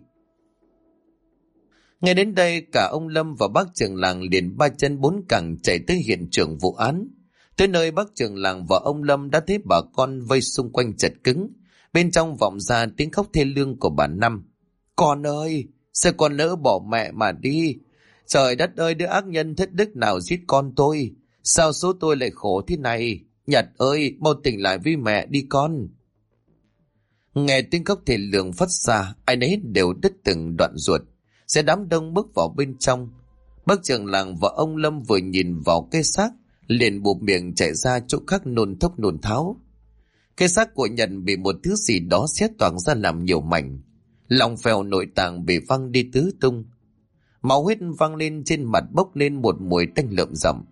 Nghe đến đây, cả ông Lâm và bác trưởng làng liền ba chân bốn cẳng chạy tới hiện trường vụ án. Tới nơi, bác trưởng làng và ông Lâm đã thấy bà con vây xung quanh chật cứng. Bên trong vọng ra tiếng khóc thê lương của bà Năm: Con ơi, sao con nỡ bỏ mẹ mà đi? Trời đất ơi, đứa ác nhân thất đức nào giết con tôi? Sao số tôi lại khổ thế này? Nhật ơi, mau tỉnh lại với mẹ đi con. Nghe tiếng khóc thê lương phát ra, ai nấy đều đứt từng đoạn ruột. Sẽ đám đông bước vào bên trong. Bác trưởng làng và ông Lâm vừa nhìn vào cái xác, liền buộc miệng chạy ra chỗ khác nôn thốc nôn tháo. Cái xác của Nhật bị một thứ gì đó xé toạc ra làm nhiều mảnh. Lòng phèo nội tạng bị văng đi tứ tung. Máu huyết văng lên trên mặt, bốc lên một mùi tanh lợm giọng.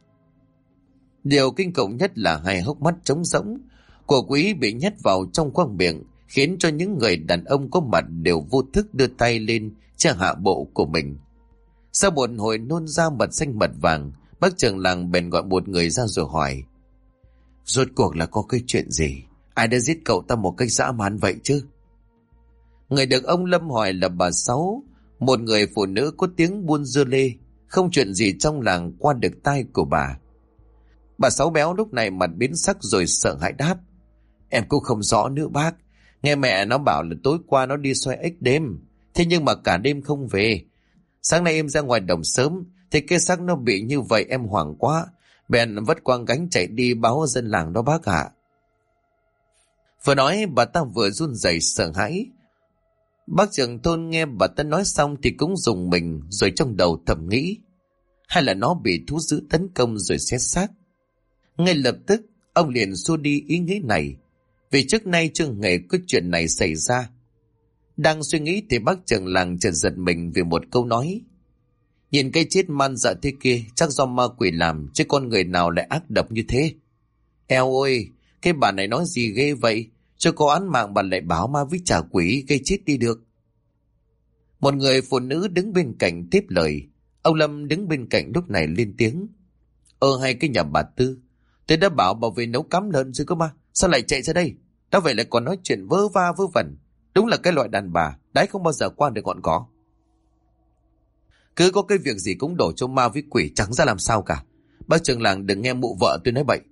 Điều kinh khủng nhất là hai hốc mắt trống rỗng của Quý bị nhét vào trong khoang miệng, khiến cho những người đàn ông có mặt đều vô thức đưa tay lên che hạ bộ của mình. Sau một hồi nôn ra mật xanh mật vàng, bác trưởng làng bèn gọi một người ra rồi hỏi: rốt cuộc là có cái chuyện gì? Ai đã giết cậu ta một cách dã man vậy chứ? Người được ông Lâm hỏi là bà Sáu, một người phụ nữ có tiếng buôn dưa lê, không chuyện gì trong làng qua được tai của bà. Bà Sáu béo lúc này mặt biến sắc rồi sợ hãi đáp: em cũng không rõ nữa bác. Nghe mẹ nó bảo là tối qua nó đi xoay ếch đêm, thế nhưng mà cả đêm không về. Sáng nay em ra ngoài đồng sớm, thấy cái xác nó bị như vậy em hoảng quá, bèn vất quang gánh chạy đi báo dân làng đó bác ạ. Vừa nói bà ta vừa run rẩy sợ hãi. Bác trưởng thôn nghe bà ta nói xong thì cũng rùng mình, rồi trong đầu thầm nghĩ: hay là nó bị thú dữ tấn công rồi xé xác. Ngay lập tức ông liền xua đi ý nghĩ này, vì trước nay chưa hề có chuyện này xảy ra. Đang suy nghĩ thì bác trưởng làng chợt giật mình vì một câu nói: nhìn cái chết man dợ thế kia chắc do ma quỷ làm, chứ con người nào lại ác độc như thế. Eo ơi, cái bà này nói gì ghê vậy? Cho có án mạng bà lại báo ma với trả quỷ, gây chết đi được. Một người phụ nữ đứng bên cạnh tiếp lời. Ông Lâm đứng bên cạnh lúc này lên tiếng: hay cái nhà bà Tư, tôi đã bảo bà về nấu cám lợn rồi cơ mà, sao lại chạy ra đây? Đã vậy lại còn nói chuyện vớ va vớ vẩn. Đúng là cái loại đàn bà đáy không bao giờ qua được ngọn cỏ. Cứ có cái việc gì cũng đổ cho ma với quỷ, chẳng ra làm sao cả. Bác trưởng làng đừng nghe mụ vợ tôi nói bậy.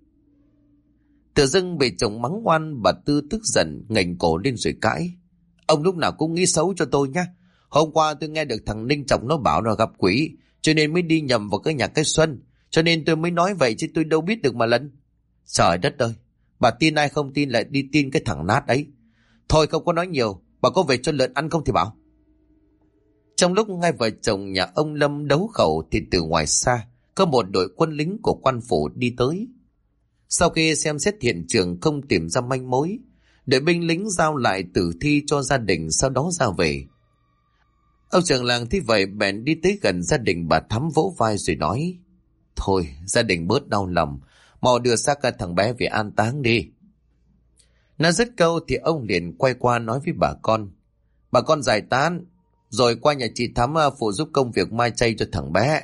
Tự dưng bị chồng mắng oan, bà Tư tức giận ngẩng cổ lên rồi cãi: ông lúc nào cũng nghĩ xấu cho tôi nhá. Hôm qua tôi nghe được thằng Ninh chồng nó bảo nó gặp quỷ, cho nên mới đi nhầm vào cái nhà cái Xuân, cho nên tôi mới nói vậy chứ tôi đâu biết được mà lần. Trời đất ơi, bà tin ai không tin lại đi tin cái thằng nát ấy. Thôi không có nói nhiều, bà có về cho lợn ăn không thì bảo. Trong lúc hai vợ chồng nhà ông Lâm đấu khẩu thì từ ngoài xa có một đội quân lính của quan phủ đi tới. Sau khi xem xét hiện trường không tìm ra manh mối, đội binh lính giao lại tử thi cho gia đình, sau đó ra về. Ông trưởng làng thấy vậy bèn đi tới gần gia đình bà Thắm, vỗ vai rồi nói: thôi gia đình bớt đau lòng, mau đưa xác cả thằng bé về an táng đi. Nói dứt câu thì ông liền quay qua nói với bà con giải tán rồi qua nhà chị Thắm phụ giúp công việc mai chay cho thằng bé.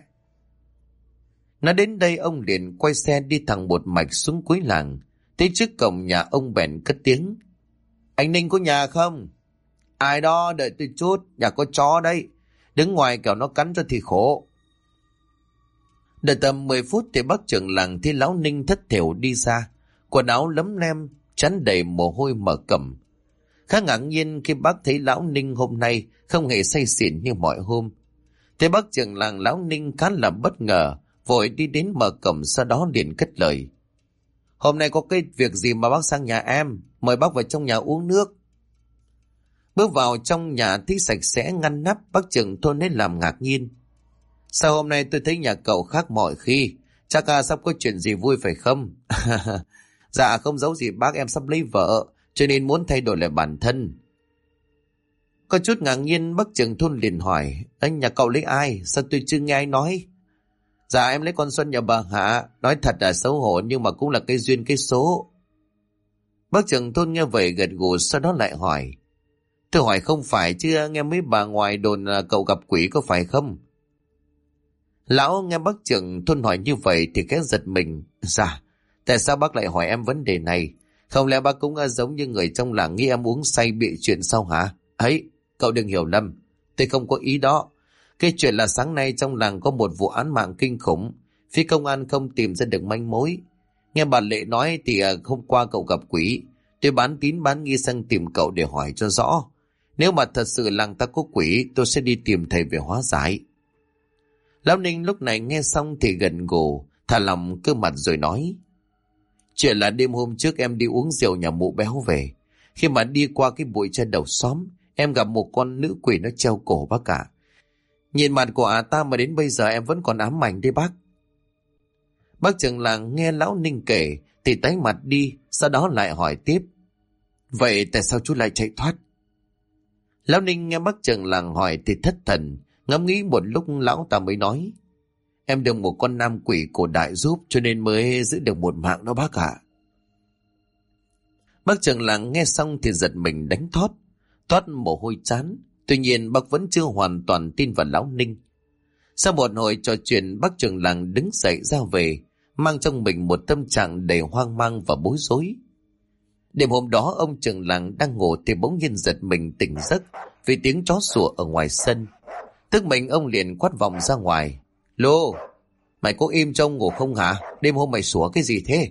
Nói đến đây ông liền quay xe đi thẳng một mạch xuống cuối làng. Tới trước cổng nhà ông bèn cất tiếng: anh Ninh có nhà không? Ai đó, đợi tôi chút, nhà có chó đấy, đứng ngoài kẻo nó cắn cho thì khổ. Đợi tầm 10 phút thì bác trưởng làng thấy lão Ninh thất thểu đi ra, quần áo lấm lem, trán đầy mồ hôi mở cẩm. Khá ngạc nhiên khi bác thấy lão Ninh hôm nay không hề say xỉn như mọi hôm. Thế bác trưởng làng lão Ninh khá là bất ngờ, vội đi đến mở cổng, sau đó liền cất lời: hôm nay có cái việc gì mà bác sang nhà em, mời bác vào trong nhà uống nước. Bước vào trong nhà thấy sạch sẽ ngăn nắp, bác trưởng thôn ấy làm ngạc nhiên: sao hôm nay tôi thấy nhà cậu khác mọi khi, chắc sắp có chuyện gì vui phải không? Dạ không giấu gì bác, em sắp lấy vợ, cho nên muốn thay đổi lại bản thân. Có chút ngạc nhiên, bác trưởng thôn liền hỏi: anh nhà cậu lấy ai, sao tôi chưa nghe ai nói? Dạ em lấy con Xuân nhà bà Hạ, nói thật là xấu hổ nhưng mà cũng là cái duyên cái số. Bác trưởng thôn nghe vậy gật gù, sau đó lại hỏi: tôi hỏi không phải chứ nghe mấy bà ngoài đồn là cậu gặp quỷ có phải không? Lão nghe bác trưởng thôn hỏi như vậy thì khẽ giật mình: dạ, tại sao bác lại hỏi em vấn đề này? Không lẽ bác cũng giống như người trong làng nghĩ em uống say bị chuyện sao hả? Ấy, cậu đừng hiểu lầm, tôi không có ý đó. Cái chuyện là sáng nay trong làng có một vụ án mạng kinh khủng, phía công an không tìm ra được manh mối. Nghe bà Lệ nói thì hôm qua cậu gặp quỷ, tôi bán tín bán nghi sang tìm cậu để hỏi cho rõ. Nếu mà thật sự làng ta có quỷ, tôi sẽ đi tìm thầy về hóa giải. Lão Ninh lúc này nghe xong thì gần gù, thả lòng cơ mặt rồi nói: chuyện là đêm hôm trước em đi uống rượu nhà mụ béo về. Khi mà đi qua cái bụi trên đầu xóm, em gặp một con nữ quỷ nó treo cổ bác cả. Nhìn mặt của ta mà đến bây giờ em vẫn còn ám ảnh đấy bác. Bác trưởng làng nghe lão Ninh kể thì tái mặt đi, sau đó lại hỏi tiếp: vậy tại sao chú lại chạy thoát? Lão Ninh nghe bác trưởng làng hỏi thì thất thần, ngẫm nghĩ một lúc lão ta mới nói: em được một con nam quỷ cổ đại giúp cho nên mới giữ được một mạng đó bác ạ. Bác trưởng làng nghe xong thì giật mình đánh thót, toát mồ hôi chán. Tuy nhiên bác vẫn chưa hoàn toàn tin vào lão Ninh. Sau một hồi trò chuyện, bác trưởng làng đứng dậy ra về, mang trong mình một tâm trạng đầy hoang mang và bối rối. Đêm hôm đó ông trưởng làng đang ngủ thì bỗng nhiên giật mình tỉnh giấc vì tiếng chó sủa ở ngoài sân. Tức mình ông liền quát vọng ra ngoài: "Lô, mày có im cho ông ngủ không hả? Đêm hôm mày sủa cái gì thế?"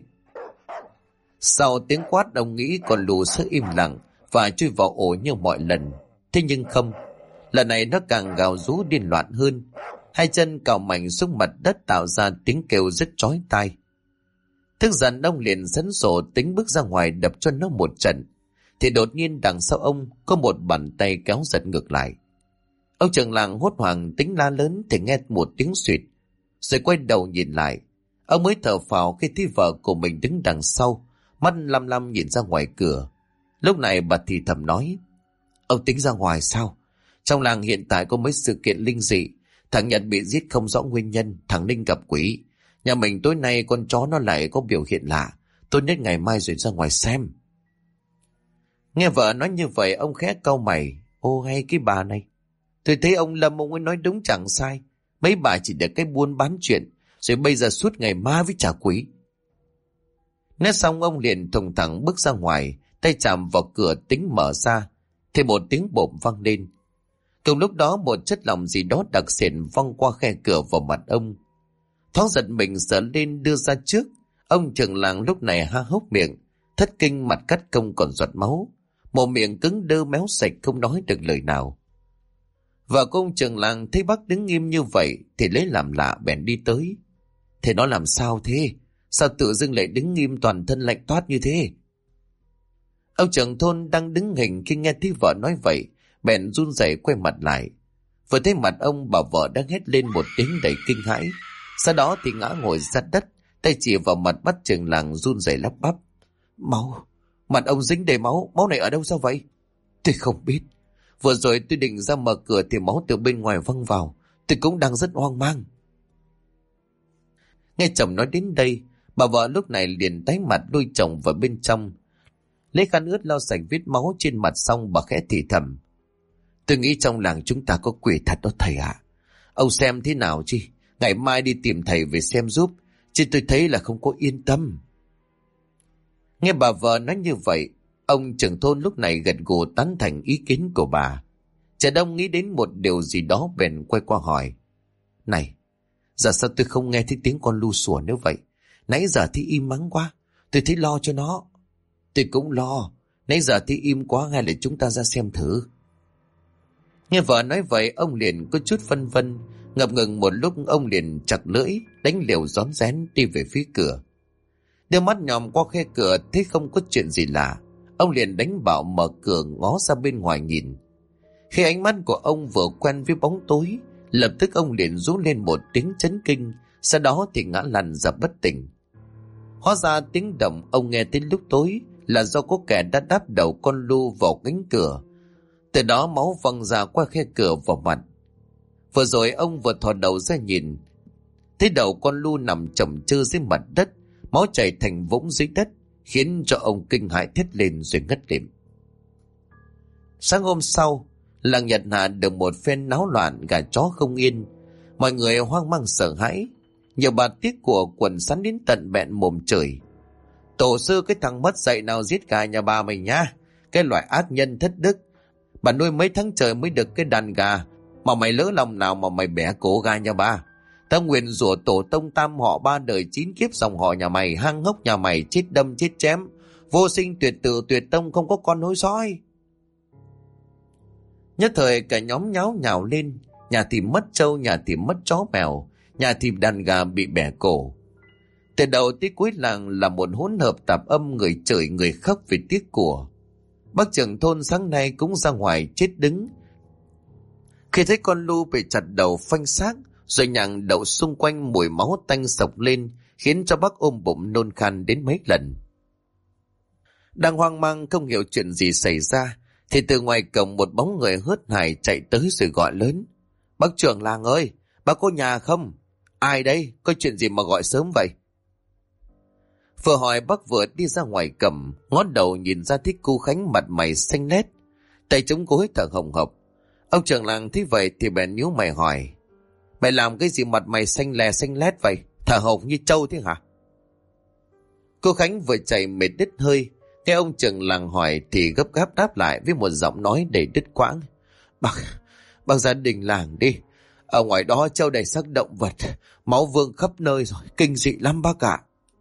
Sau tiếng quát, ông nghĩ con Lù sẽ im lặng và chui vào ổ như mọi lần. Thế nhưng không, lần này nó càng gào rú điên loạn hơn. Hai chân cào mạnh xuống mặt đất tạo ra tiếng kêu rất chói tai. Tức giận, ông liền sấn sổ tính bước ra ngoài đập cho nó một trận. Thì đột nhiên đằng sau ông có một bàn tay kéo giật ngược lại. Ông trưởng làng hốt hoảng tính la lớn thì nghe một tiếng suýt, rồi quay đầu nhìn lại. Ông mới thở phào khi thấy vợ của mình đứng đằng sau, mắt lăm lăm nhìn ra ngoài cửa. Lúc này bà thì thầm nói: "Ông tính ra ngoài sao? Trong làng hiện tại có mấy sự kiện linh dị. Thằng Nhật bị giết không rõ nguyên nhân, thằng Ninh gặp quỷ. Nhà mình tối nay con chó nó lại có biểu hiện lạ. Tôi nhất ngày mai rồi ra ngoài xem." Nghe vợ nói như vậy, ông khẽ cau mày: "Ô hay cái bà này. Tôi thấy ông Lâm ông ấy nói đúng chẳng sai. Mấy bà chỉ để cái buôn bán chuyện, rồi bây giờ suốt ngày ma với trả quỷ." Nói xong ông liền thùng thẳng bước ra ngoài, tay chạm vào cửa tính mở ra, thì một tiếng bộp vang lên. Cùng lúc đó một chất lỏng gì đó đặc sệt văng qua khe cửa vào mặt ông. Thoáng giật mình sợ lên đưa ra trước, ông trưởng làng lúc này há hốc miệng, thất kinh, mặt cắt công còn giọt máu, mồm miệng cứng đơ méo sạch không nói được lời nào. Vợ của ông trưởng làng thấy bác đứng nghiêm như vậy thì lấy làm lạ, bèn đi tới: "Thế nó làm sao thế? Sao tự dưng lại đứng nghiêm toàn thân lạnh toát như thế?" Ông trưởng thôn đang đứng hình khi nghe thấy vợ nói vậy, bèn run rẩy quay mặt lại. Vừa thấy mặt ông, bà vợ đang hét lên một tiếng đầy kinh hãi, sau đó thì ngã ngồi ra đất, tay chỉ vào mặt bác trưởng làng run rẩy lắp bắp: "Máu, mặt ông dính đầy máu, máu này ở đâu sao vậy?" "Tôi không biết. Vừa rồi tôi định ra mở cửa thì máu từ bên ngoài văng vào. Tôi cũng đang rất hoang mang." Nghe chồng nói đến đây, bà vợ lúc này liền tái mặt lôi chồng vào bên trong. Lấy khăn ướt lau sạch vết máu trên mặt xong, bà khẽ thì thầm: "Tôi nghĩ trong làng chúng ta có quỷ thật đó thầy ạ. Ông xem thế nào chi, ngày mai đi tìm thầy về xem giúp, chứ tôi thấy là không có yên tâm." Nghe bà vợ nói như vậy, ông trưởng thôn lúc này gật gù tán thành ý kiến của bà. Trẻ Đông nghĩ đến một điều gì đó bèn quay qua hỏi: "Này, giờ sao tôi không nghe thấy tiếng con lu sủa nữa vậy? Nãy giờ thì im mắng quá, tôi thấy lo cho nó." "Tôi cũng lo, nãy giờ thì im quá, hay là chúng ta ra xem thử?" Nghe vợ nói vậy, ông liền có chút phân vân, ngập ngừng một lúc, ông liền chặt lưỡi, đánh liều rón rén đi về phía cửa. Đưa mắt nhòm qua khe cửa thấy không có chuyện gì lạ, ông liền đánh bảo mở cửa ngó ra bên ngoài nhìn. Khi ánh mắt của ông vừa quen với bóng tối, lập tức ông liền rú lên một tiếng chấn kinh, sau đó thì ngã lăn ra bất tỉnh. Hóa ra tiếng động ông nghe tới lúc tối là do có kẻ đã đáp đầu con lu vào cánh cửa, từ đó máu văng ra qua khe cửa vào mặt. Vừa rồi ông vừa thò đầu ra nhìn, thấy đầu con lu nằm chồng chơ dưới mặt đất, máu chảy thành vũng dưới đất, khiến cho ông kinh hãi thét lên rồi ngất lịm. Sáng hôm sau, làng Nhật Hà được một phen náo loạn, gà chó không yên, mọi người hoang mang sợ hãi. Nhiều bà tiếc của quần sắn đến tận bẹn mồm chửi: "Tổ sư cái thằng mất dạy nào giết gà nhà bà mình nhá, cái loại ác nhân thất đức. Bà nuôi mấy tháng trời mới được cái đàn gà, mà mày lỡ lòng nào mà mày bẻ cổ gà nhà bà. Ta nguyền rủa tổ tông tam họ 3 đời 9 kiếp dòng họ nhà mày, hang hốc nhà mày chết đâm chết chém, vô sinh tuyệt tử tuyệt tông, không có con nối dõi." Nhất thời cả nhóm nháo nhào lên, nhà thì mất trâu, nhà thì mất chó mèo, nhà thì đàn gà bị bẻ cổ. Từ đầu tới cuối làng là một hỗn hợp tạp âm, người chửi người khóc vì tiếc của. Bác trưởng thôn sáng nay cũng ra ngoài chết đứng khi thấy con lu bị chặt đầu phanh xác, rồi nhặng đậu xung quanh, mùi máu tanh sộc lên, khiến cho bác ôm bụng nôn khan đến mấy lần. Đang hoang mang không hiểu chuyện gì xảy ra, thì từ ngoài cổng một bóng người hớt hải chạy tới rồi gọi lớn: "Bác trưởng làng ơi, bác có nhà không? Ai đây? Có chuyện gì mà gọi sớm vậy?" Vừa hỏi bác vừa đi ra ngoài cầm, ngó đầu nhìn ra thấy cô Khánh mặt mày xanh lét, tay chống gối thở hồng hộc. Ông trưởng làng thấy vậy thì bèn nhíu mày hỏi: Mày làm cái gì mặt mày xanh lét vậy? Thở hồng như trâu thế hả? Cô Khánh vừa chạy mệt đứt hơi, nghe ông trưởng làng hỏi thì gấp gáp đáp lại với một giọng nói đầy đứt quãng: Bác ra đình làng đi. Ở ngoài đó treo đầy xác động vật, máu vương khắp nơi rồi, kinh dị lắm bác ạ.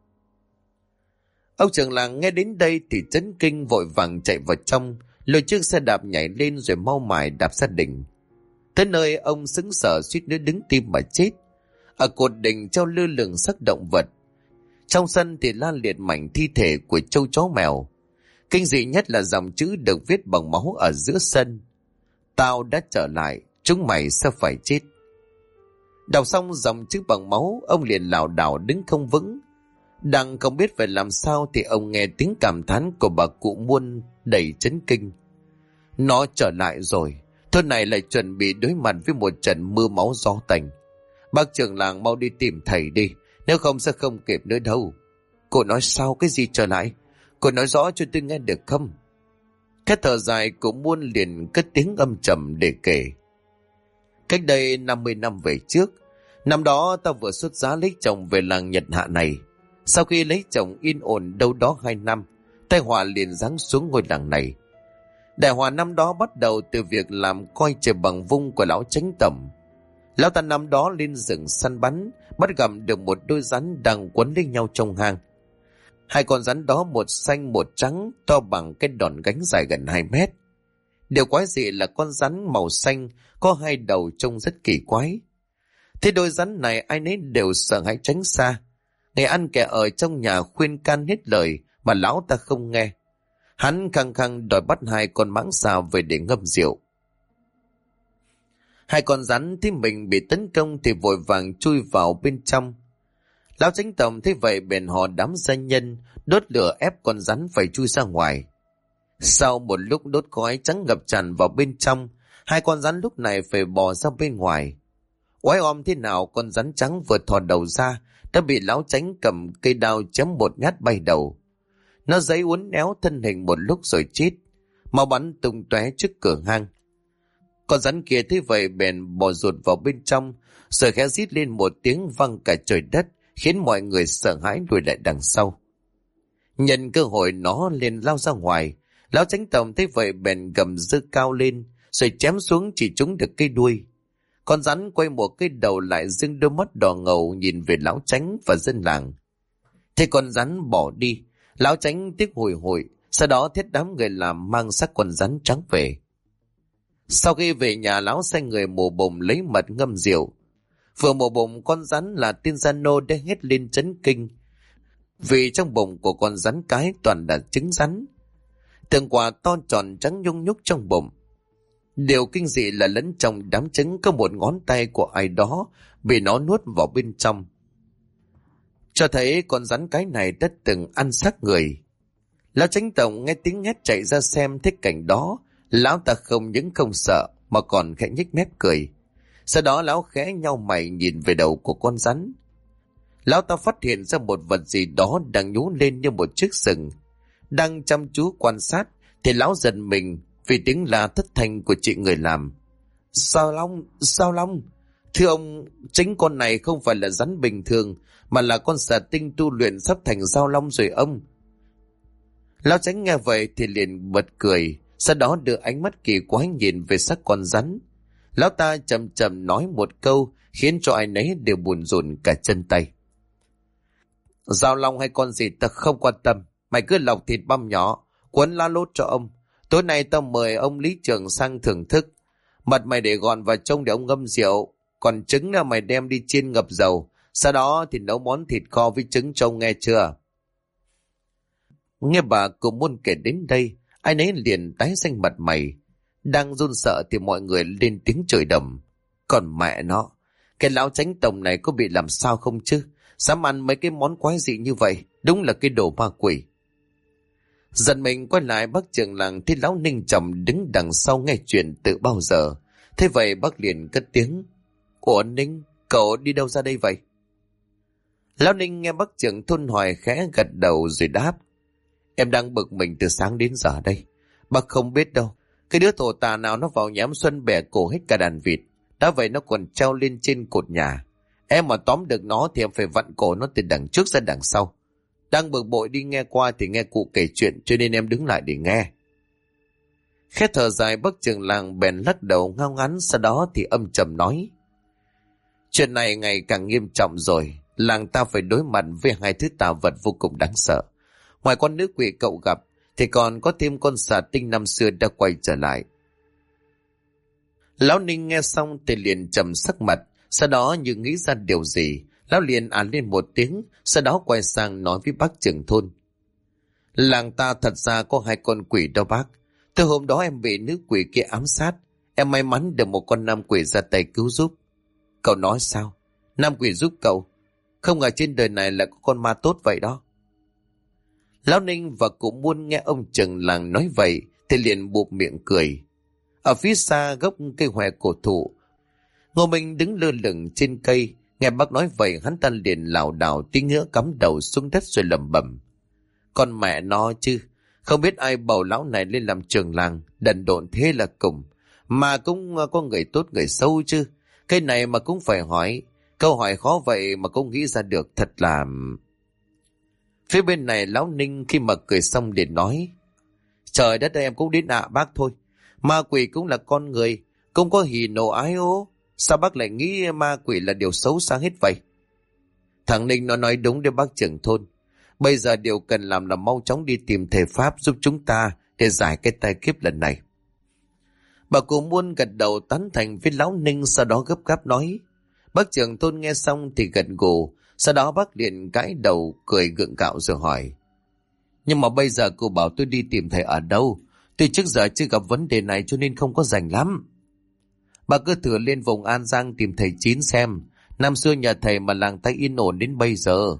Ông trưởng làng nghe đến đây thì chấn kinh, vội vàng chạy vào trong, lôi chiếc xe đạp nhảy lên rồi mau mải đạp ra đình. Tới nơi ông sững sờ suýt nữa đứng tim mà chết. Ở cột đình treo lơ lửng xác động vật, trong sân thì la liệt mảnh thi thể của trâu chó mèo. Kinh dị nhất là dòng chữ được viết bằng máu ở giữa sân: Tao đã trở lại, chúng mày sẽ phải chết. Đọc xong dòng chữ bằng máu, ông liền lảo đảo đứng không vững. Đang không biết phải làm sao thì ông nghe tiếng cảm thán của bà cụ Muôn đầy chấn kinh. Nó trở lại rồi, thôn này lại chuẩn bị đối mặt với một trận mưa máu gió tành. Bác trưởng làng mau đi tìm thầy đi, nếu không sẽ không kịp nữa đâu. Cô nói sao, cái gì trở lại? Cô nói rõ cho tôi nghe được không? Cái thở dài của Muôn liền cất tiếng âm trầm để kể. Cách đây 50 năm về trước, năm đó tao vừa xuất giá lấy chồng về làng Nhật Hạ này. Sau khi lấy chồng yên ổn đâu đó 2 năm, tai họa liền giáng xuống ngôi làng này. Đại họa năm đó bắt đầu từ việc làm coi trời bằng vung của lão Chánh Tổng. Lão ta năm đó lên rừng săn bắn, bắt gặp được một đôi rắn đang quấn lấy nhau trong hang. Hai con rắn đó một xanh một trắng, to bằng cái đòn gánh dài gần 2 mét. Điều quái dị là con rắn màu xanh có 2 đầu trông rất kỳ quái. Thế đôi rắn này ai nấy đều sợ hãi tránh xa. Người ăn kẻ ở trong nhà khuyên can hết lời mà lão ta không nghe. Hắn khăng khăng đòi bắt 2 con mãng xà về để ngâm rượu. 2 con rắn thấy mình bị tấn công thì vội vàng chui vào bên trong. Lão Chánh Tổng thấy vậy bèn hò đám gia nhân đốt lửa ép con rắn phải chui ra ngoài. Sau một lúc đốt khói trắng ngập tràn vào bên trong, 2 con rắn lúc này phải bò ra bên ngoài. Oái om thế nào con rắn trắng vừa thò đầu ra đã bị lão Chánh cầm cây đao chém một nhát bay đầu. Nó giãy uốn éo thân hình một lúc rồi chết, máu bắn tung tóe trước cửa hang. Con rắn kia thấy vậy bèn bò rụt vào bên trong, rồi khẽ rít lên một tiếng vang cả trời đất, khiến mọi người sợ hãi lùi lại đằng sau. Nhân cơ hội nó liền lao ra ngoài. Lão Chánh Tổng thấy vậy bèn gầm giơ cao lên, rồi chém xuống chỉ trúng được cái đuôi. Con rắn quay một cái đầu lại, dưng đôi mắt đỏ ngầu nhìn về lão Chánh và dân làng. Thế con rắn bỏ đi, lão Chánh tiếc hùi hụi, sau đó thét đám người làm mang xác con rắn trắng về. Sau khi về nhà, lão sai người mổ bụng lấy mật ngâm rượu. Vừa mổ bụng con rắn là tiên gia nô đã hét lên chấn kinh, vì trong bụng của con rắn cái toàn là trứng rắn, từng quả to tròn trắng nhung nhúc trong bụng. Điều kinh dị là lẫn trong đám trứng có một ngón tay của ai đó bị nó nuốt vào bên trong, cho thấy con rắn cái này đã từng ăn xác người. Lão Chánh Tổng nghe tiếng hét chạy ra xem thấy cảnh đó, lão ta không những không sợ mà còn khẽ nhếch mép cười. Sau đó lão khẽ nhau mày nhìn về đầu của con rắn. Lão ta phát hiện ra một vật gì đó đang nhú lên như một chiếc sừng. Đang chăm chú quan sát thì lão giật mình vì tiếng la thất thanh của chị người làm. Sao Long, thưa ông, chính con này không phải là rắn bình thường mà là con xà tinh tu luyện sắp thành Giao Long rồi ông. Lão Chánh nghe vậy thì liền bật cười, sau đó đưa ánh mắt kỳ quái nhìn về xác con rắn. Lão ta chậm chậm nói một câu khiến cho ai nấy đều buồn rộn cả chân tay. Giao Long hay con gì ta không quan tâm, mày cứ lọc thịt băm nhỏ cuốn lá lốt cho ông. Tối nay tao mời ông lý trưởng sang thưởng thức. Mật mày để gọn vào trong để ông ngâm rượu, còn trứng là mày đem đi chiên ngập dầu, sau đó thì nấu món thịt kho với trứng trông, nghe chưa? Nghe bà cụ Muôn kể đến đây, ai nấy liền tái xanh mặt mày. Đang run sợ thì mọi người lên tiếng chửi đầm. Còn mẹ nó, cái lão Chánh Tổng này có bị làm sao không chứ? Dám ăn mấy cái món quái dị như vậy, đúng là cái đồ ma quỷ. Dần mình quay lại, bác trưởng làng thấy lão Ninh Trọng đứng đằng sau nghe chuyện từ bao giờ. Thế vậy bác liền cất tiếng. Ủa Ninh, cậu đi đâu ra đây vậy? Lão Ninh nghe bác trưởng thôn hỏi khẽ gật đầu rồi đáp. Em đang bực mình từ sáng đến giờ đây. Bác không biết đâu. Cái đứa thổ tà nào nó vào nhà em Xuân bẻ cổ hết cả đàn vịt. Đã vậy nó còn treo lên trên cột nhà. Em mà tóm được nó thì em phải vặn cổ nó từ đằng trước ra đằng sau. Đang bực bội đi nghe qua thì nghe cụ kể chuyện, cho nên em đứng lại để nghe. Khẽ thở dài, bác trưởng làng bèn lắc đầu ngao ngán, sau đó thì âm trầm nói. Chuyện này ngày càng nghiêm trọng rồi. Làng ta phải đối mặt với hai thứ tà vật vô cùng đáng sợ. Ngoài con nữ quỷ cậu gặp thì còn có thêm con xà tinh năm xưa đã quay trở lại. Lão Ninh nghe xong thì liền trầm sắc mặt. Sau đó như nghĩ ra điều gì, lão liền lên một tiếng, sau đó quay sang nói với bác trưởng thôn. Làng ta thật ra có hai con quỷ đó bác. Từ hôm đó em bị nữ quỷ kia ám sát. Em may mắn được một con nam quỷ ra tay cứu giúp. Cậu nói sao? Nam quỷ giúp cậu? Không ngờ trên đời này lại có con ma tốt vậy đó. Lão Ninh và cụ Muôn nghe ông trưởng làng nói vậy thì liền buộc miệng cười. Ở phía xa gốc cây hòe cổ thụ, Ngô Minh đứng lơ lửng trên cây. Nghe bác nói vậy hắn ta liền lảo đảo tí nữa cắm đầu xuống đất rồi lẩm bẩm. Con mẹ nó chứ, không biết ai bầu lão này lên làm trưởng làng, đần độn thế là cùng. Mà cũng có người tốt người xấu chứ. Cái này mà cũng phải hỏi. Câu hỏi khó vậy mà cũng nghĩ ra được, thật là... Phía bên này lão Ninh khi mà cười xong liền nói. Trời đất ơi, em cũng đến bác thôi. Ma quỷ cũng là con người, cũng có hỉ nộ ái ố. Sao bác lại nghĩ ma quỷ là điều xấu xa hết vậy? Thằng Ninh nó nói đúng đấy bác trưởng thôn. Bây giờ điều cần làm là mau chóng đi tìm thầy Pháp giúp chúng ta để giải cái tai kiếp lần này. Bà cụ Muôn gật đầu tán thành với lão Ninh, sau đó gấp gáp nói. Bác trưởng thôn nghe xong thì gật gù, sau đó bác liền gãi đầu cười gượng gạo rồi hỏi. Nhưng mà bây giờ cô bảo tôi đi tìm thầy ở đâu? Tôi trước giờ chưa gặp vấn đề này cho nên không có rành lắm. Bà cứ thử lên vùng An Giang tìm thầy Chín xem. Năm xưa nhà thầy mà làng ta yên ổn đến bây giờ.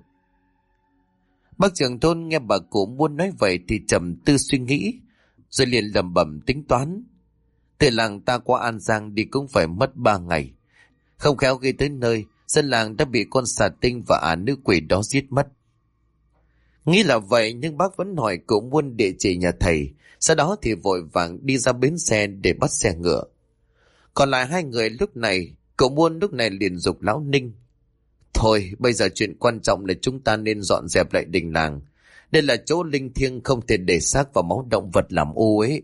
Bác trưởng thôn nghe bà cụ Muôn nói vậy thì trầm tư suy nghĩ, rồi liền lẩm bẩm tính toán. Từ làng ta qua An Giang đi cũng phải mất 3 ngày. Không khéo khi tới nơi, dân làng đã bị con xà tinh và nữ quỷ đó giết mất. Nghĩ là vậy nhưng bác vẫn hỏi cụ Muôn địa chỉ nhà thầy, sau đó thì vội vàng đi ra bến xe để bắt xe ngựa. Còn lại hai người lúc này, cụ Muôn lúc này liền giục lão Ninh. Thôi, bây giờ chuyện quan trọng là chúng ta nên dọn dẹp lại đình làng. Đây là chỗ linh thiêng, không thể để xác và máu động vật làm ô ấy.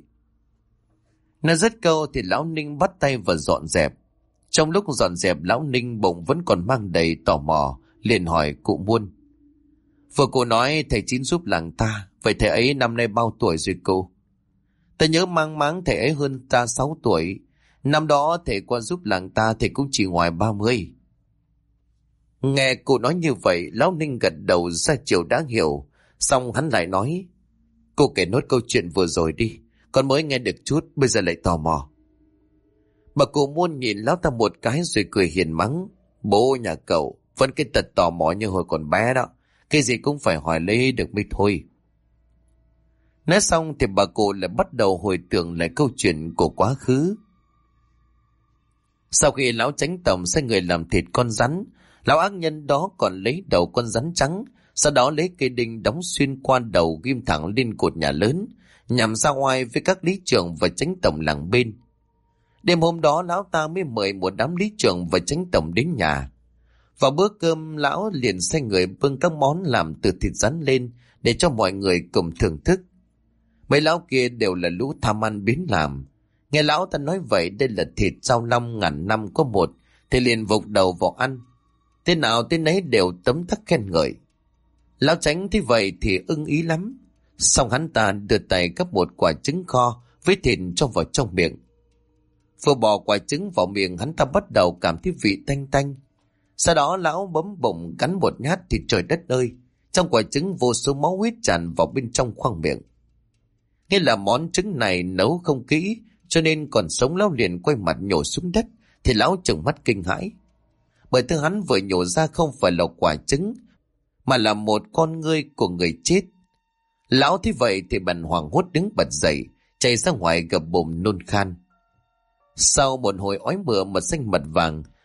Nói dứt câu thì lão Ninh bắt tay vào dọn dẹp. Trong lúc dọn dẹp, lão Ninh bụng vẫn còn mang đầy tò mò, liền hỏi cụ Muôn. Vừa cô nói thầy Chín giúp làng ta, vậy thầy ấy năm nay bao tuổi rồi cô? Ta nhớ mang máng thầy ấy hơn ta 6 tuổi. Năm đó thầy qua giúp làng ta thì cũng chỉ ngoài 30. Nghe cụ nói như vậy, lão Ninh gật đầu ra chiều đã hiểu. Xong hắn lại nói. Cô kể nốt câu chuyện vừa rồi đi, con mới nghe được chút, bây giờ lại tò mò. Bà cụ Muôn nhìn lão ta một cái rồi cười hiền mắng. Bố nhà cậu vẫn cái tật tò mò như hồi còn bé đó. Cái gì cũng phải hỏi lấy được mới thôi. Nói xong thì bà cụ lại bắt đầu hồi tưởng lại câu chuyện của quá khứ. Sau khi lão Chánh Tổng sai người làm thịt con rắn, lão ác nhân đó còn lấy đầu con rắn trắng, sau đó lấy cây đinh đóng xuyên qua đầu ghim thẳng lên cột nhà lớn, nhằm ra ngoài với các lý trưởng và Chánh Tổng làng bên. Đêm hôm đó lão ta mới mời một đám lý trưởng và Chánh Tổng đến nhà. Vào bữa cơm, lão liền sai người bưng các món làm từ thịt rắn lên để cho mọi người cùng thưởng thức. Mấy lão kia đều là lũ tham ăn biến làm. Nghe lão ta nói vậy đây là thịt rau long ngàn năm có một, thì liền vụt đầu vào ăn. Thế nào tên ấy đều tấm tắc khen ngợi. Lão Chánh thấy vậy thì ưng ý lắm. Xong hắn ta đưa tay gắp một quả trứng kho với thịt cho vào trong miệng. Vừa bỏ quả trứng vào miệng, hắn ta bắt đầu cảm thấy vị tanh tanh. Sau đó lão bấm bụng cắn một nhát thì trời đất ơi, trong quả trứng vô số máu huyết tràn vào bên trong khoang miệng. Nghĩa là món trứng này nấu không kỹ, cho nên còn sống lão liền quay mặt nhổ xuống đất, thì lão trừng mắt kinh hãi. Bởi thứ hắn vừa nhổ ra không phải là quả trứng, mà là một con ngươi của người chết. Lão thấy vậy thì bần hoảng hốt đứng bật dậy, chạy ra ngoài gập bụng nôn khan. Sau một hồi ói mửa mật xanh mật vàng,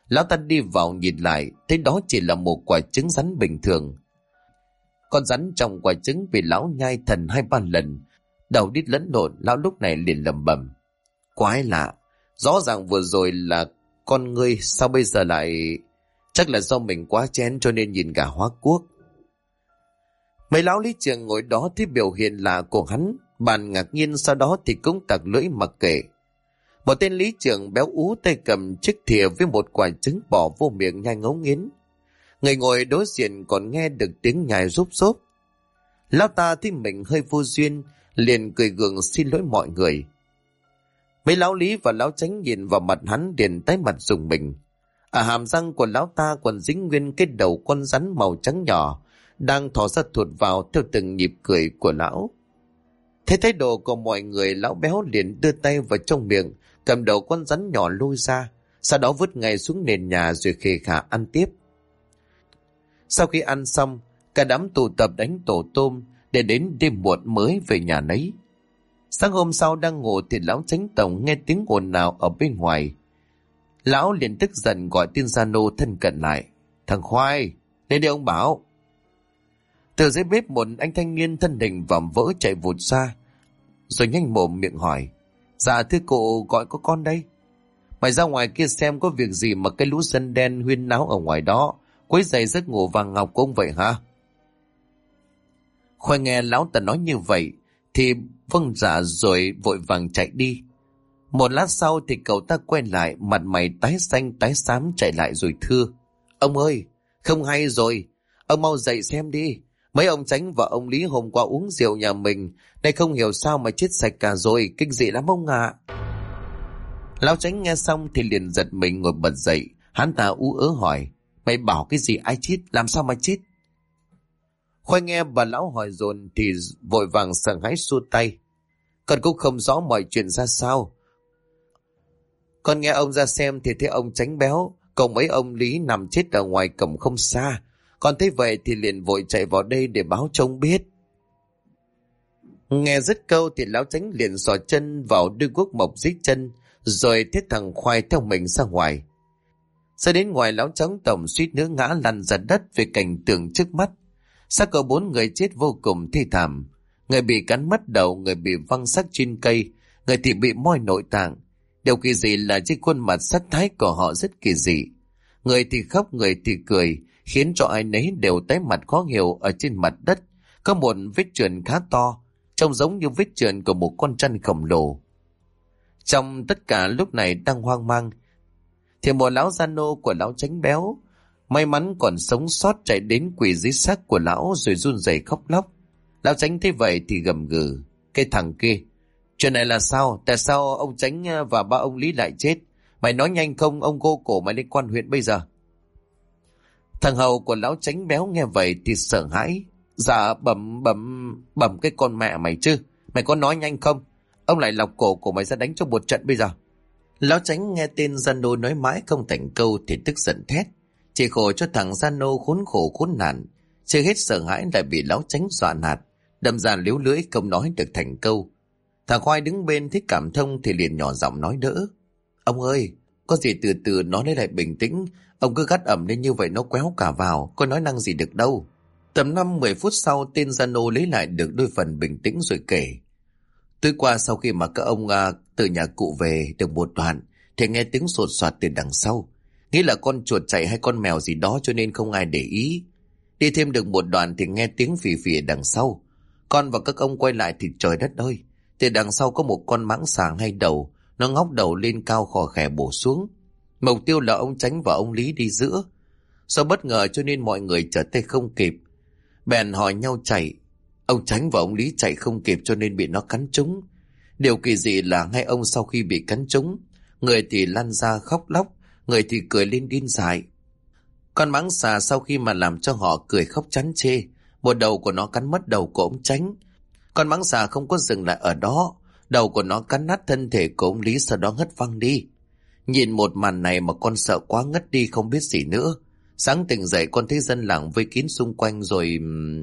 Lão ta đi vào nhìn lại, thấy đó chỉ là một quả trứng rắn bình thường. Con rắn trong quả trứng bị lão nhai thần 2-3 lần, đầu đít lẫn lộn. Lão lúc này liền lẩm bẩm: quái lạ, rõ ràng vừa rồi là con ngươi, sao bây giờ lại... Chắc là do mình quá chén cho nên nhìn gà hóa cuốc. Mấy lão lý trường ngồi đó thấy biểu hiện lạ của hắn, bàn ngạc nhiên, sau đó thì cũng tặc lưỡi mặc kệ. Một tên lý trưởng béo ú tay cầm chiếc thìa với một quả trứng bỏ vô miệng nhai ngấu nghiến. Người ngồi đối diện còn nghe được tiếng nhai rúp rốp. Lão ta thấy mình hơi vô duyên, liền cười gượng xin lỗi mọi người. Mấy lão lý và lão Chánh nhìn vào mặt hắn liền tái mặt rùng mình. Ở hàm răng của lão ta còn dính nguyên cái đầu con rắn màu trắng nhỏ, đang thò ra thụt vào theo từng nhịp cười của lão. Thấy thái độ của mọi người, lão béo liền đưa tay vào trong miệng, cầm đầu con rắn nhỏ lôi ra, sau đó vứt ngay xuống nền nhà rồi khề khà ăn tiếp. Sau khi ăn xong, cả đám tụ tập đánh tổ tôm để đến đêm muộn mới về nhà nấy. Sáng hôm sau đang ngủ thì lão Chánh tổng nghe tiếng ồn nào ở bên ngoài. Lão liền tức giận gọi tên gia nô thân cận lại: thằng Khoai, lên đây ông bảo. Từ dưới bếp một anh thanh niên thân hình vạm vỡ chạy vụt ra, rồi nhanh mồm miệng hỏi: dạ thưa cụ, gọi có con đây. Mày ra ngoài kia xem có việc gì mà cái lũ dân đen huyên náo ở ngoài đó, quấy rầy giấc ngủ vàng ngọc của ông vậy hả? Khoai nghe lão ta nói như vậy thì vâng dạ rồi vội vàng chạy đi. Một lát sau thì cậu ta quay lại, mặt mày tái xanh tái xám chạy lại rồi thưa: ông ơi, không hay rồi, ông mau dậy xem đi. Mấy ông Chánh và ông Lý hôm qua uống rượu nhà mình, nay không hiểu sao mà chết sạch cả rồi, kinh dị lắm ông ạ. Lão Chánh nghe xong thì liền giật mình ngồi bật dậy. Hắn ta ú ớ hỏi: mày bảo cái gì ai chết, làm sao mà chết? Khoai nghe bà lão hỏi dồn thì vội vàng sợ hãi xua tay: con cũng không rõ mọi chuyện ra sao. Con nghe ông ra xem thì thấy ông Chánh béo cùng mấy ông Lý nằm chết ở ngoài cổng không xa. Con thấy vậy thì liền vội chạy vào đây để báo cho ông biết. Nghe dứt câu thì lão Chánh liền xỏ chân vào đôi guốc mộc dít chân, rồi thiết thằng Khoai theo mình ra ngoài. Ra đến ngoài, lão Chánh tổng suýt nữa ngã lăn ra đất về cảnh tượng trước mắt. Xác có 4 người chết vô cùng thê thảm. Người bị cắn mất đầu, người bị văng xác trên cây, người thì bị moi nội tạng. Điều kỳ dị là trên khuôn mặt sắc thái của họ rất kỳ dị. Người thì khóc, người thì cười, khiến cho ai nấy đều tái mặt khó hiểu. Ở trên mặt đất có một vết chườn khá to, trông giống như vết chườn của một con trăn khổng lồ. Trong tất cả lúc này đang hoang mang thì một lão gia nô của lão Chánh béo may mắn còn sống sót chạy đến quỳ dưới xác của lão rồi run rẩy khóc lóc. Lão Chánh thấy vậy thì gầm gừ: cái thằng kia, chuyện này là sao? Tại sao ông Chánh và ba ông Lý lại chết? Mày nói nhanh không, ông gô cổ mày lên quan huyện bây giờ. Thằng hầu của lão Chánh béo nghe vậy thì sợ hãi: dạ bẩm cái con mẹ mày chứ, mày có nói nhanh không? Ông lại lọc cổ của mày ra đánh cho một trận bây giờ. Lão Chánh nghe tên gia nô nói mãi không thành câu thì tức giận thét: chỉ khổ cho thằng gia nô khốn khổ khốn nạn. Chưa hết sợ hãi lại bị lão Chánh dọa nạt, đâm ra líu lưỡi không nói được thành câu. Thằng Khoai đứng bên thấy cảm thông thì liền nhỏ giọng nói đỡ: ông ơi, có gì từ từ nói lấy lại bình tĩnh. Ông cứ gắt ẩm lên như vậy nó quéo cả vào, có nói năng gì được đâu. Tầm 5-10 phút sau, tên gia nô lấy lại được đôi phần bình tĩnh rồi kể: tối qua sau khi mà các ông từ nhà cụ về được một đoạn thì nghe tiếng sột soạt từ đằng sau. Nghĩ là con chuột chạy hay con mèo gì đó cho nên không ai để ý. Đi thêm được một đoạn thì nghe tiếng phì phì đằng sau. Con và các ông quay lại thì trời đất ơi, từ đằng sau có một con mãng xà ngay đầu, nó ngóc đầu lên cao khò khè bổ xuống. Mục tiêu là ông Chánh và ông Lý đi giữa. Do bất ngờ cho nên mọi người trở tay không kịp, bèn hỏi nhau chạy. Ông Chánh và ông Lý chạy không kịp cho nên bị nó cắn trúng. Điều kỳ dị là ngay ông sau khi bị cắn trúng, người thì lăn ra khóc lóc, người thì cười lên điên dại. Con mãng xà sau khi mà làm cho họ cười khóc chán chê, một đầu của nó cắn mất đầu của ông Chánh. Con mãng xà không có dừng lại ở đó, đầu của nó cắn nát thân thể của ông Lý, sau đó ngất văng đi. Nhìn một màn này mà con sợ quá ngất đi không biết gì nữa. Sáng tỉnh dậy con thấy dân làng vây kín xung quanh rồi...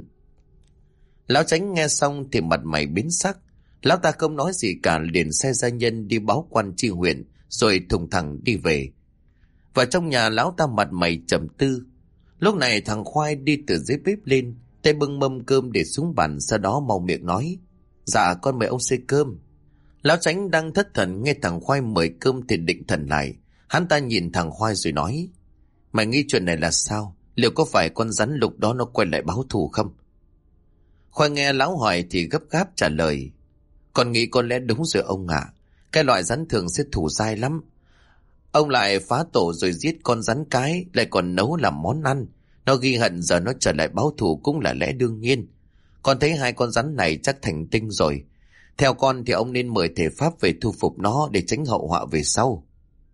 Lão Chánh nghe xong thì mặt mày biến sắc. Lão ta không nói gì cả, liền sai gia nhân đi báo quan tri huyện rồi thùng thẳng đi về. Vào trong nhà lão ta mặt mày trầm tư. Lúc này thằng Khoai đi từ dưới bếp lên, tay bưng mâm cơm để xuống bàn, sau đó mau miệng nói: Dạ con mời ông xơi cơm. Lão Chánh đang thất thần nghe thằng Khoai mời cơm thì định thần lại. Hắn ta nhìn thằng Khoai rồi nói: Mày nghĩ chuyện này là sao? Liệu có phải con rắn lục đó nó quay lại báo thù không? Khoai nghe lão hỏi thì gấp gáp trả lời: Con nghĩ có lẽ đúng rồi ông ạ. Cái loại rắn thường sẽ thủ dai lắm. Ông lại phá tổ rồi giết con rắn cái, lại còn nấu làm món ăn. Nó ghi hận giờ nó trở lại báo thù cũng là lẽ đương nhiên. Con thấy hai con rắn này chắc thành tinh rồi. Theo con thì ông nên mời thể pháp về thu phục nó để tránh hậu họa về sau.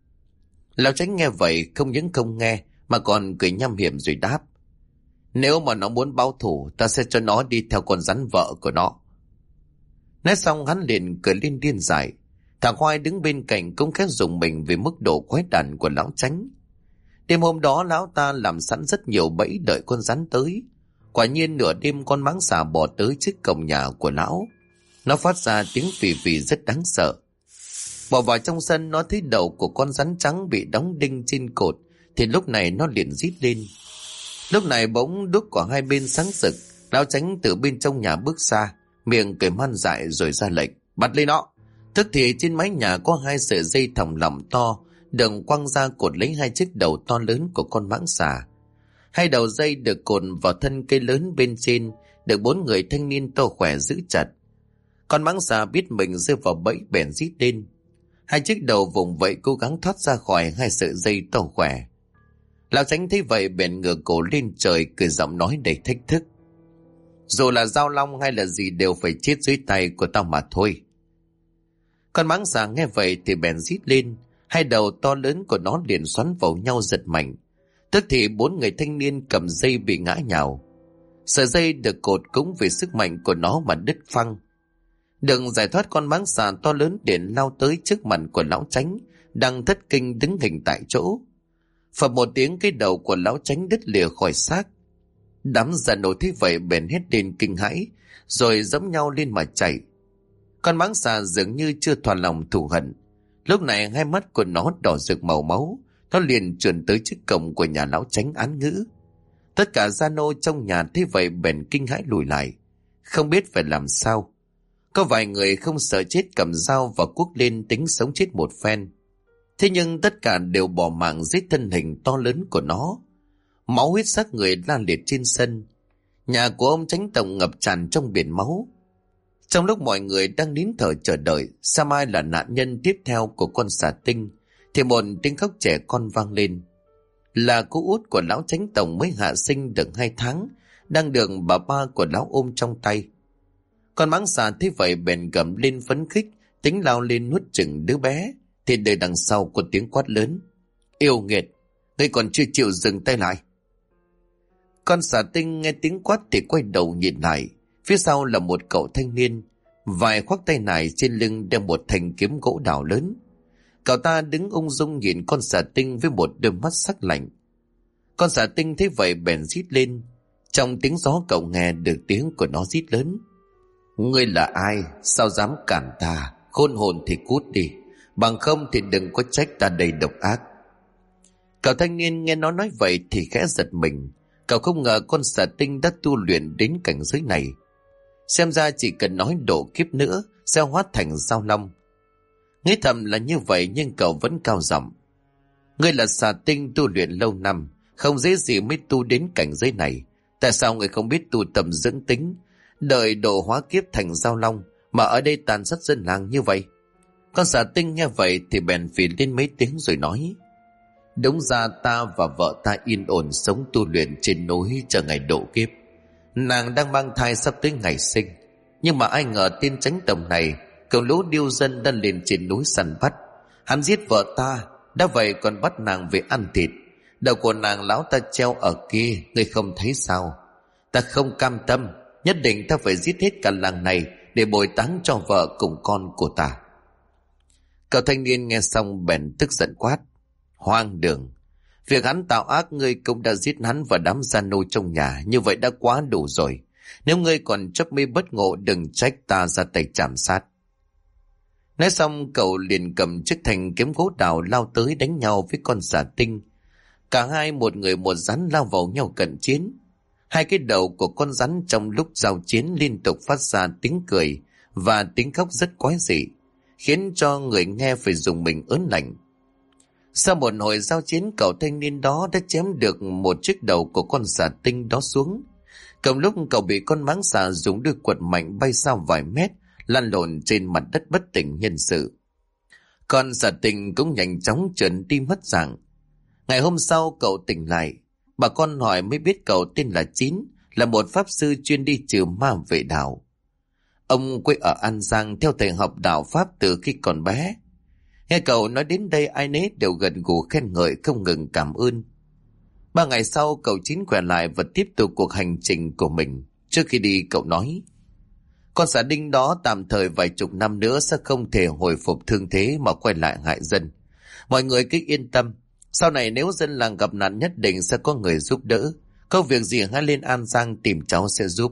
Lão Chánh nghe vậy không những không nghe mà còn cười nham hiểm rồi đáp: Nếu mà nó muốn báo thù, ta sẽ cho nó đi theo con rắn vợ của nó. Nói xong hắn liền cười lên điên dại. Thằng Khoai đứng bên cạnh cũng khẽ rùng mình vì mức độ quái đản của lão Chánh. Đêm hôm đó lão ta làm sẵn rất nhiều bẫy đợi con rắn tới. Quả nhiên nửa đêm con mãng xà bò tới trước cổng nhà của lão. Nó phát ra tiếng phì phì rất đáng sợ. Bỏ vào trong sân, nó thấy đầu của con rắn trắng bị đóng đinh trên cột thì lúc này nó liền rít lên. Lúc này bỗng đuốc của hai bên sáng rực. Lão Chánh từ bên trong nhà bước ra, miệng cười man dại rồi ra lệnh: Bắt lấy nó. Tức thì trên mái nhà có hai sợi dây thòng lọng to được quăng ra cột lấy hai chiếc đầu to lớn của con mãng xà. Hai đầu dây được cột vào thân cây lớn bên trên, được 4 người thanh niên to khỏe giữ chặt. Con mãng xà biết mình rơi vào bẫy bèn rít lên. Hai chiếc đầu vùng vẫy cố gắng thoát ra khỏi hai sợi dây to khỏe. Lão Chánh thấy vậy bèn ngửa cổ lên trời, cười giọng nói đầy thách thức: Dù là dao long hay là gì đều phải chết dưới tay của tao mà thôi. Con mãng xà nghe vậy thì bèn rít lên. Hai đầu to lớn của nó liền xoắn vào nhau giật mạnh. Tức thì 4 người thanh niên cầm dây bị ngã nhào. Sợi dây được cột cũng vì sức mạnh của nó mà đứt phăng. Đừng giải thoát, con mãng xà to lớn liền lao tới trước mặt của lão Chánh đang thất kinh đứng hình tại chỗ. Phập một tiếng, cái đầu của lão Chánh đứt lìa khỏi xác. Đám già nổi thấy vậy bèn hét lên kinh hãi rồi giẫm nhau lên mà chạy. Con mãng xà dường như chưa thỏa lòng thù hận. Lúc này hai mắt của nó đỏ rực màu máu. Nó liền trườn tới trước cổng của nhà lão Chánh án ngữ. Tất cả gia nô trong nhà thấy vậy bèn kinh hãi lùi lại, không biết phải làm sao. Có vài người không sợ chết cầm dao và cuốc lên tính sống chết một phen. Thế nhưng tất cả đều bỏ mạng giết thân hình to lớn của nó. Máu huyết xác người lan liệt trên sân. Nhà của ông Chánh tổng ngập tràn trong biển máu. Trong lúc mọi người đang nín thở chờ đợi xem ai là nạn nhân tiếp theo của con xà tinh, thì một tiếng khóc trẻ con vang lên. Là cô út của lão Chánh tổng mới hạ sinh được 2 tháng, đang được bà ba của lão ôm trong tay. Con mãng xà thấy vậy bèn gầm lên phấn khích, tính lao lên nuốt chửng đứa bé, thì đời đằng sau có tiếng quát lớn: Yêu nghiệt, ngươi còn chưa chịu dừng tay lại. Con xà tinh nghe tiếng quát thì quay đầu nhìn lại. Phía sau là một cậu thanh niên, vài khoác tay nải trên lưng đeo một thanh kiếm gỗ đào lớn. Cậu ta đứng ung dung nhìn con xà tinh với một đôi mắt sắc lạnh. Con xà tinh thấy vậy bèn rít lên. Trong tiếng gió cậu nghe được tiếng của nó rít lớn: Ngươi là ai? Sao dám cản ta? Khôn hồn thì cút đi, bằng không thì đừng có trách ta đầy độc ác. Cậu thanh niên nghe nó nói vậy thì khẽ giật mình. Cậu không ngờ con xà tinh đã tu luyện đến cảnh giới này. Xem ra chỉ cần nói độ kiếp nữa sẽ hóa thành dao long. Nghĩ thầm là như vậy nhưng cậu vẫn cao giọng: Ngươi là xà tinh tu luyện lâu năm, không dễ gì mới tu đến cảnh giới này. Tại sao ngươi không biết tu tầm dưỡng tính, đợi độ hóa kiếp thành dao long, mà ở đây tàn sát dân làng như vậy? Con xà tinh nghe vậy thì bèn phì lên mấy tiếng rồi nói: Đúng ra ta và vợ ta yên ổn sống tu luyện trên núi chờ ngày độ kiếp. Nàng đang mang thai sắp tới ngày sinh. Nhưng mà ai ngờ tên Chánh tổng này, cậu lũ điêu dân đã lên trên núi săn bắt. Hắn giết vợ ta, đã vậy còn bắt nàng về ăn thịt. Đầu của nàng lão ta treo ở kia, ngươi không thấy sao? Ta không cam tâm, nhất định ta phải giết hết cả làng này để bồi táng cho vợ cùng con của ta. Cậu thanh niên nghe xong bèn tức giận quát: Hoang đường! Việc hắn tạo ác ngươi cũng đã giết hắn và đám gia nô trong nhà, như vậy đã quá đủ rồi. Nếu ngươi còn chấp mê bất ngộ, đừng trách ta ra tay chảm sát. Nói xong cậu liền cầm chiếc thanh kiếm gỗ đào lao tới đánh nhau với con xà tinh. Cả hai một người một rắn lao vào nhau cận chiến. Hai cái đầu của con rắn trong lúc giao chiến liên tục phát ra tiếng cười và tiếng khóc rất quái dị, khiến cho người nghe phải dùng mình ớn lạnh. Sau một hồi giao chiến, cậu thanh niên đó đã chém được một chiếc đầu của con xà tinh đó xuống. Cùng lúc cậu bị con mãng xà dùng đuôi quật mạnh bay xa vài mét, lăn lộn trên mặt đất bất tỉnh nhân sự. Con xà tinh cũng nhanh chóng trườn đi mất dạng. Ngày hôm sau cậu tỉnh lại, bà con hỏi mới biết cậu tên là Chín, là một pháp sư chuyên đi trừ ma vệ đạo. Ông quê ở An Giang, theo thầy học đạo Pháp từ khi còn bé. Nghe cậu nói đến đây, ai nấy đều gần gù khen ngợi không ngừng cảm ơn. 3 ngày sau cậu Chín khỏe lại và tiếp tục cuộc hành trình của mình. Trước khi đi cậu nói, con xà đinh đó tạm thời vài chục năm nữa sẽ không thể hồi phục thương thế mà quay lại hại dân. Mọi người cứ yên tâm, sau này nếu dân làng gặp nạn nhất định sẽ có người giúp đỡ. Có việc gì hãy lên An Giang tìm cháu sẽ giúp.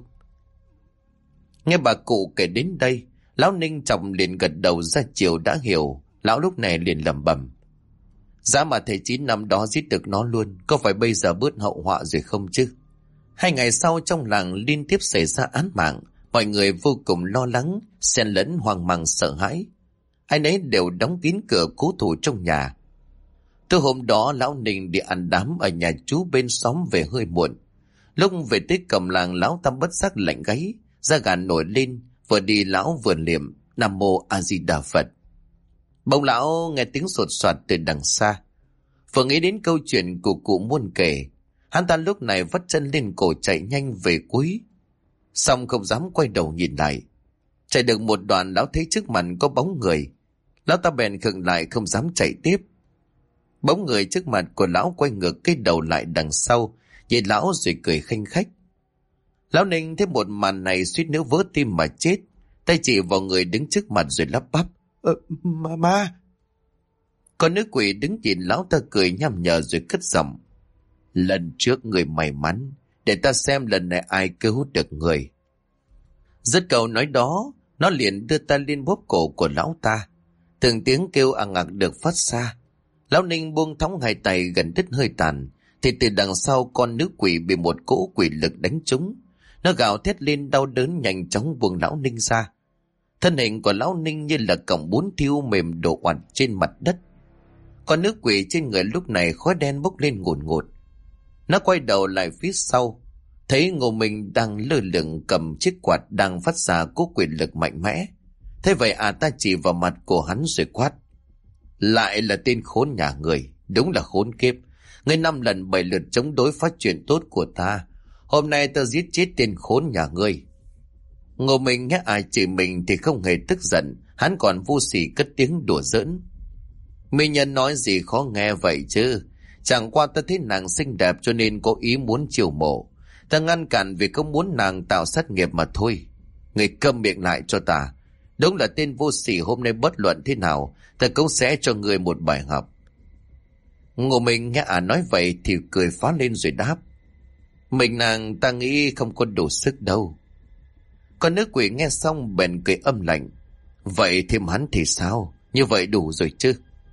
Nghe bà cụ kể đến đây, lão Ninh Trọng liền gật đầu ra chiều đã hiểu. Lão lúc này liền lẩm bẩm, giá mà thầy Chín năm đó giết được nó luôn, có phải bây giờ bớt hậu họa rồi không chứ? 2 ngày sau trong làng liên tiếp xảy ra án mạng, mọi người vô cùng lo lắng, xen lẫn hoang mang sợ hãi. Ai nấy đều đóng kín cửa cố thủ trong nhà. Từ hôm đó lão Ninh đi ăn đám ở nhà chú bên xóm về hơi muộn. Lúc về tới cổng làng, lão ta bất giác lạnh gáy, da gà nổi lên, vừa đi lão vừa niệm Nam Mô A Di Đà Phật. Bỗng lão nghe tiếng sột soạt từ đằng xa. Vừa nghĩ đến câu chuyện của cụ Muôn kể, hắn ta lúc này vắt chân lên cổ chạy nhanh về cuối. Xong không dám quay đầu nhìn lại. Chạy được một đoạn, lão thấy trước mặt có bóng người. Lão ta bèn khựng lại không dám chạy tiếp. Bóng người trước mặt của lão quay ngược cái đầu lại đằng sau, nhìn lão rồi cười khanh khách. Lão Ninh thấy một màn này suýt nữa vỡ tim mà chết, tay chỉ vào người đứng trước mặt rồi lắp bắp, Ma. Con nữ quỷ đứng nhìn lão ta cười nham nhở rồi cất giọng, lần trước người may mắn, để ta xem lần này ai cứu được người. Dứt câu nói đó, nó liền đưa ta lên bóp cổ của lão ta. Từng tiếng kêu ằng ặc được phát ra. Lão Ninh buông thõng hai tay gần đứt hơi tàn, thì từ đằng sau con nữ quỷ bị một cỗ quỷ lực đánh trúng. Nó gào thét lên đau đớn, nhanh chóng buông lão Ninh ra. Thân hình của lão Ninh như là cọng bún thiêu mềm đổ oặt trên mặt đất. Con nữ quỷ trên người lúc này khói đen bốc lên ngùn ngụt. Nó quay đầu lại phía sau, thấy Ngô Minh đang lơ lửng cầm chiếc quạt đang phát ra cỗ quỷ lực mạnh mẽ. Thế vậy ta chỉ vào mặt của hắn rồi quát, lại là tên khốn nhà người, đúng là khốn kiếp. Ngươi 5 lần 7 lượt chống đối phát chuyện tốt của ta, hôm nay ta giết chết tên khốn nhà ngươi. Ngô Minh nghe ai chỉ mình thì không hề tức giận, hắn còn vô sỉ cất tiếng đùa giỡn. Minh nhân nói gì khó nghe vậy chứ, chẳng qua ta thấy nàng xinh đẹp cho nên có ý muốn chiều mộ. Ta ngăn cản vì không muốn nàng tạo sát nghiệp mà thôi. Người câm miệng lại cho ta. Đúng là tên vô sỉ, hôm nay bất luận thế nào ta cũng sẽ cho người một bài học. Ngô Minh nghe nói vậy thì cười phá lên rồi đáp, mình nàng ta nghĩ không có đủ sức đâu. Con nữ quỷ nghe xong bèn cười âm lạnh, vậy thêm hắn thì sao, như vậy đủ rồi chứ?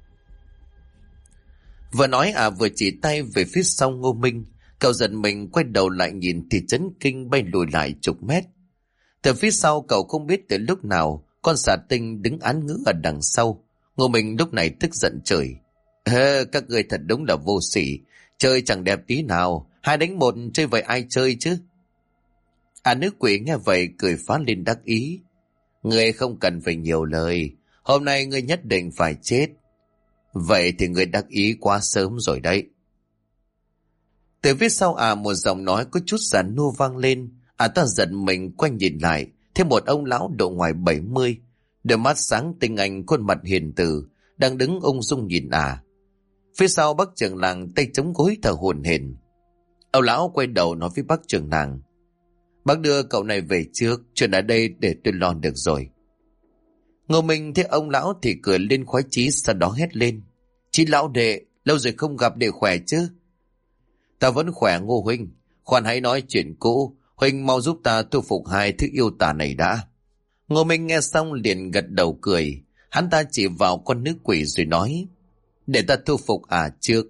Vừa nói vừa chỉ tay về phía sau Ngô Minh. Cậu giật mình quay đầu lại nhìn thì chấn kinh bay lùi lại chục mét. Từ phía sau cậu không biết từ lúc nào con xà tinh đứng án ngữ ở đằng sau. Ngô Minh lúc này tức giận chửi, các người thật đúng là vô sỉ, chơi chẳng đẹp tí nào, 2 đánh 1 chơi vậy ai chơi chứ? Nữ quỷ nghe vậy cười phá lên đắc ý, ngươi không cần phải nhiều lời, hôm nay ngươi nhất định phải chết. Vậy thì ngươi đắc ý quá sớm rồi đấy. Từ phía sau một giọng nói có chút giàn nua vang lên. Ta giận mình quay nhìn lại, thêm một ông lão độ ngoài 70, đôi mắt sáng tinh anh, khuôn mặt hiền từ, đang đứng ung dung nhìn Phía sau bác trưởng làng tay chống gối thở hổn hển. Ông lão quay đầu nói với bác trưởng làng, bác đưa cậu này về trước, chuyện ở đây để tôi lo được rồi. Ngô Minh thấy ông lão thì cười lên khoái chí, sau đó hét lên, Chí lão đệ, lâu rồi không gặp, đệ khỏe chứ? Ta vẫn khỏe Ngô huynh, khoan hãy nói chuyện cũ, huynh mau giúp ta thu phục 2 thứ yêu tà này đã. Ngô Minh nghe xong liền gật đầu cười, hắn ta chỉ vào con nữ quỷ rồi nói, để ta thu phục trước,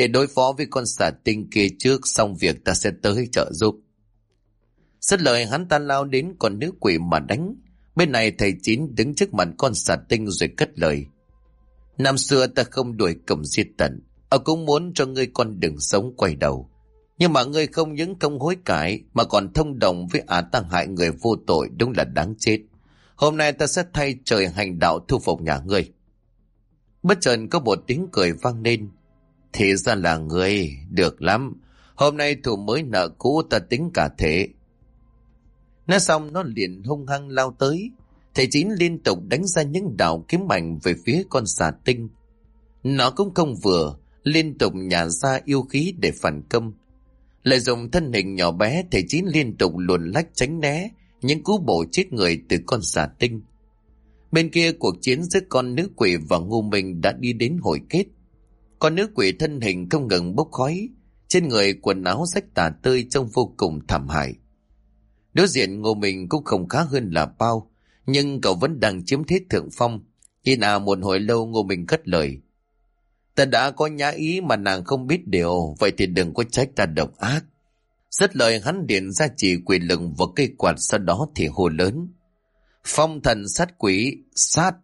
để đối phó với con xà tinh kia trước, xong việc ta sẽ tới trợ giúp. Dứt lời hắn ta lao đến con nữ quỷ mà đánh. Bên này thầy Chín đứng trước mặt con xà tinh rồi cất lời: năm xưa ta không đuổi cầm giết tận, cũng muốn cho ngươi con đường sống quay đầu. Nhưng mà ngươi không những không hối cải mà còn thông đồng với ta hại người vô tội, đúng là đáng chết. Hôm nay ta sẽ thay trời hành đạo thu phục nhà ngươi. Bất chợt có một tiếng cười vang lên. Thì ra là ngươi, được lắm. Hôm nay thù mới nợ cũ ta tính cả thể. Nói xong nó liền hung hăng lao tới. Thầy Chín liên tục đánh ra những đạo kiếm mạnh về phía con xà tinh. Nó cũng không vừa, liên tục nhả ra yêu khí để phản công. Lại dùng thân hình nhỏ bé, thầy Chín liên tục luồn lách tránh né những cú bổ chết người từ con xà tinh. Bên kia cuộc chiến giữa con nữ quỷ và Ngô Minh đã đi đến hồi kết. Con nữ quỷ thân hình không ngừng bốc khói, trên người quần áo rách tả tơi trông vô cùng thảm hại. Đối diện Ngô Minh cũng không khá hơn là bao, nhưng cậu vẫn đang chiếm thế thượng phong. Nhìn một hồi lâu Ngô Minh cất lời: ta đã có nhã ý mà nàng không biết điều, vậy thì đừng có trách ta độc ác. Dứt lời hắn điện ra chỉ quỷ lực vào cây quạt, sau đó thì hô lớn: phong thần sát quỷ, sát!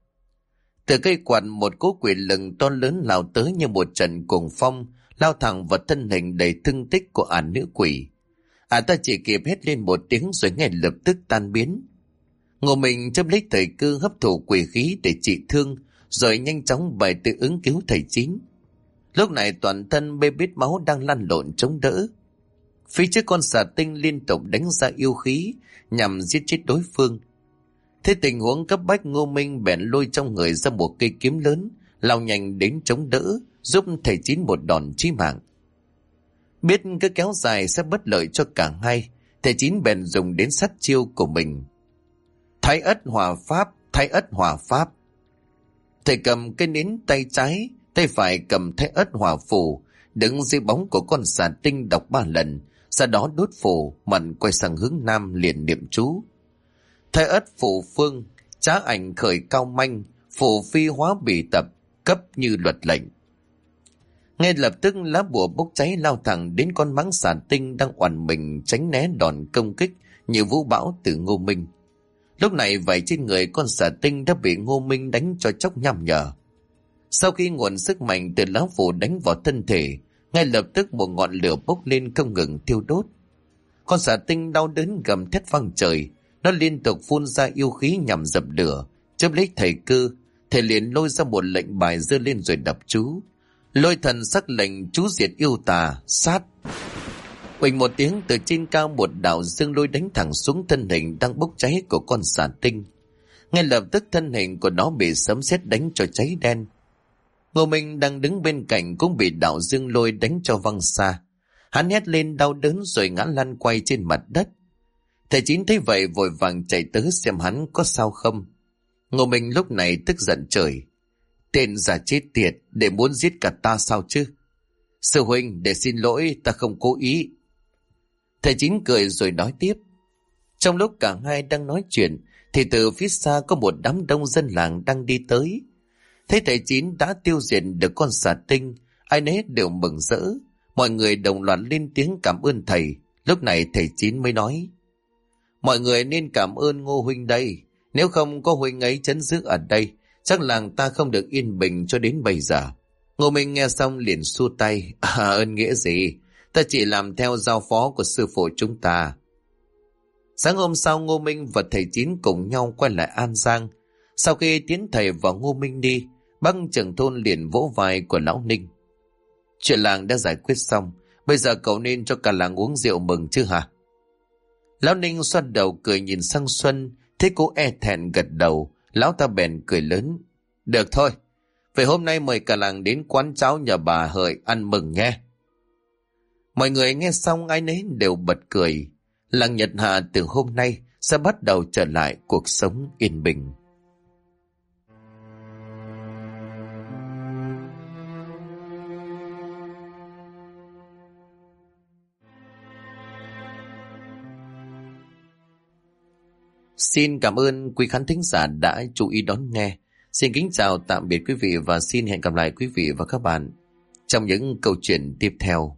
Từ cây quạt một cỗ quỷ lực to lớn lao tới như một trận cuồng phong, lao thẳng vào thân hình đầy thương tích của nữ quỷ. Ta chỉ kịp hét lên một tiếng rồi ngay lập tức tan biến. Ngô Minh chấp lấy thời cơ hấp thụ quỷ khí để trị thương, rồi nhanh chóng bày tự ứng cứu thầy Chín. Lúc này toàn thân bê bết máu đang lăn lộn chống đỡ. Phía trước con xà tinh liên tục đánh ra yêu khí nhằm giết chết đối phương. Thế tình huống cấp bách, Ngô Minh bèn lôi trong người ra một cây kiếm lớn, lao nhanh đến chống đỡ, giúp thầy Chín một đòn chí mạng. Biết cứ kéo dài sẽ bất lợi cho cả hai, thầy Chín bèn dùng đến sát chiêu của mình: Thái Ất Hỏa Pháp, Thái Ất Hỏa Pháp. Thầy cầm cây nến tay trái, tay phải cầm Thái Ất Hỏa Phù, đứng dưới bóng của con xà tinh đọc 3 lần, sau đó đốt phù, mặn quay sang hướng nam liền niệm chú: Thái Ất Phù Phương, trá ảnh khởi cao manh, phù phi hóa bỉ tập, cấp như luật lệnh. Ngay lập tức lá bùa bốc cháy lao thẳng đến con mãng xà tinh đang oằn mình tránh né đòn công kích như vũ bão từ Ngô Minh. Lúc này vảy trên người con xà tinh đã bị Ngô Minh đánh cho chóc nham nhở. Sau khi nguồn sức mạnh từ lá phù đánh vào thân thể, ngay lập tức một ngọn lửa bốc lên không ngừng thiêu đốt. Con xà tinh đau đớn gầm thét vang trời, nó liên tục phun ra yêu khí nhằm dập lửa. Chớp lấy thời cơ, thầy liền lôi ra một lệnh bài giơ lên rồi đọc chú: Lôi thần sắc lệnh chú diệt yêu tà, sát! Quỳnh một tiếng, từ trên cao một đạo dương lôi đánh thẳng xuống thân hình đang bốc cháy của con xà tinh. Ngay lập tức thân hình của nó bị sấm sét đánh cho cháy đen. Ngô Minh đang đứng bên cạnh cũng bị đạo dương lôi đánh cho văng xa. Hắn hét lên đau đớn rồi ngã lăn quay trên mặt đất. Thầy Chín thấy vậy vội vàng chạy tới xem hắn có sao không. Ngô Minh lúc này tức giận trời: Tên già chết tiệt, để muốn giết cả ta sao chứ? Sư huynh, để xin lỗi, ta không cố ý. Thầy Chín cười rồi nói tiếp. Trong lúc cả hai đang nói chuyện thì từ phía xa có một đám đông dân làng đang đi tới. Thấy thầy Chín đã tiêu diệt được con xà tinh, ai nấy đều mừng rỡ. Mọi người đồng loạt lên tiếng cảm ơn thầy. Lúc này thầy Chín mới nói: Mọi người nên cảm ơn Ngô huynh đây. Nếu không có huynh ấy trấn giữ ở đây, chắc làng ta không được yên bình cho đến bây giờ. Ngô Minh nghe xong liền xua tay: ơn nghĩa gì, ta chỉ làm theo giao phó của sư phụ chúng ta. Sáng hôm sau, Ngô Minh và thầy Chín cùng nhau quay lại An Giang. Sau khi tiến thầy và Ngô Minh đi, bác trưởng thôn liền vỗ vai của lão Ninh: Chuyện làng đã giải quyết xong, bây giờ cậu nên cho cả làng uống rượu mừng chứ hả? Lão Ninh xoa đầu cười nhìn sang Xuân, thấy cô e thẹn gật đầu, lão ta bèn cười lớn: Được thôi, vậy hôm nay mời cả làng đến quán cháo nhà bà Hợi ăn mừng nghe. Mọi người nghe xong ai nấy đều bật cười. Làng Nhật Hạ từ hôm nay sẽ bắt đầu trở lại cuộc sống yên bình. Xin cảm ơn quý khán thính giả đã chú ý đón nghe. Xin kính chào tạm biệt quý vị và xin hẹn gặp lại quý vị và các bạn Trong những câu chuyện tiếp theo,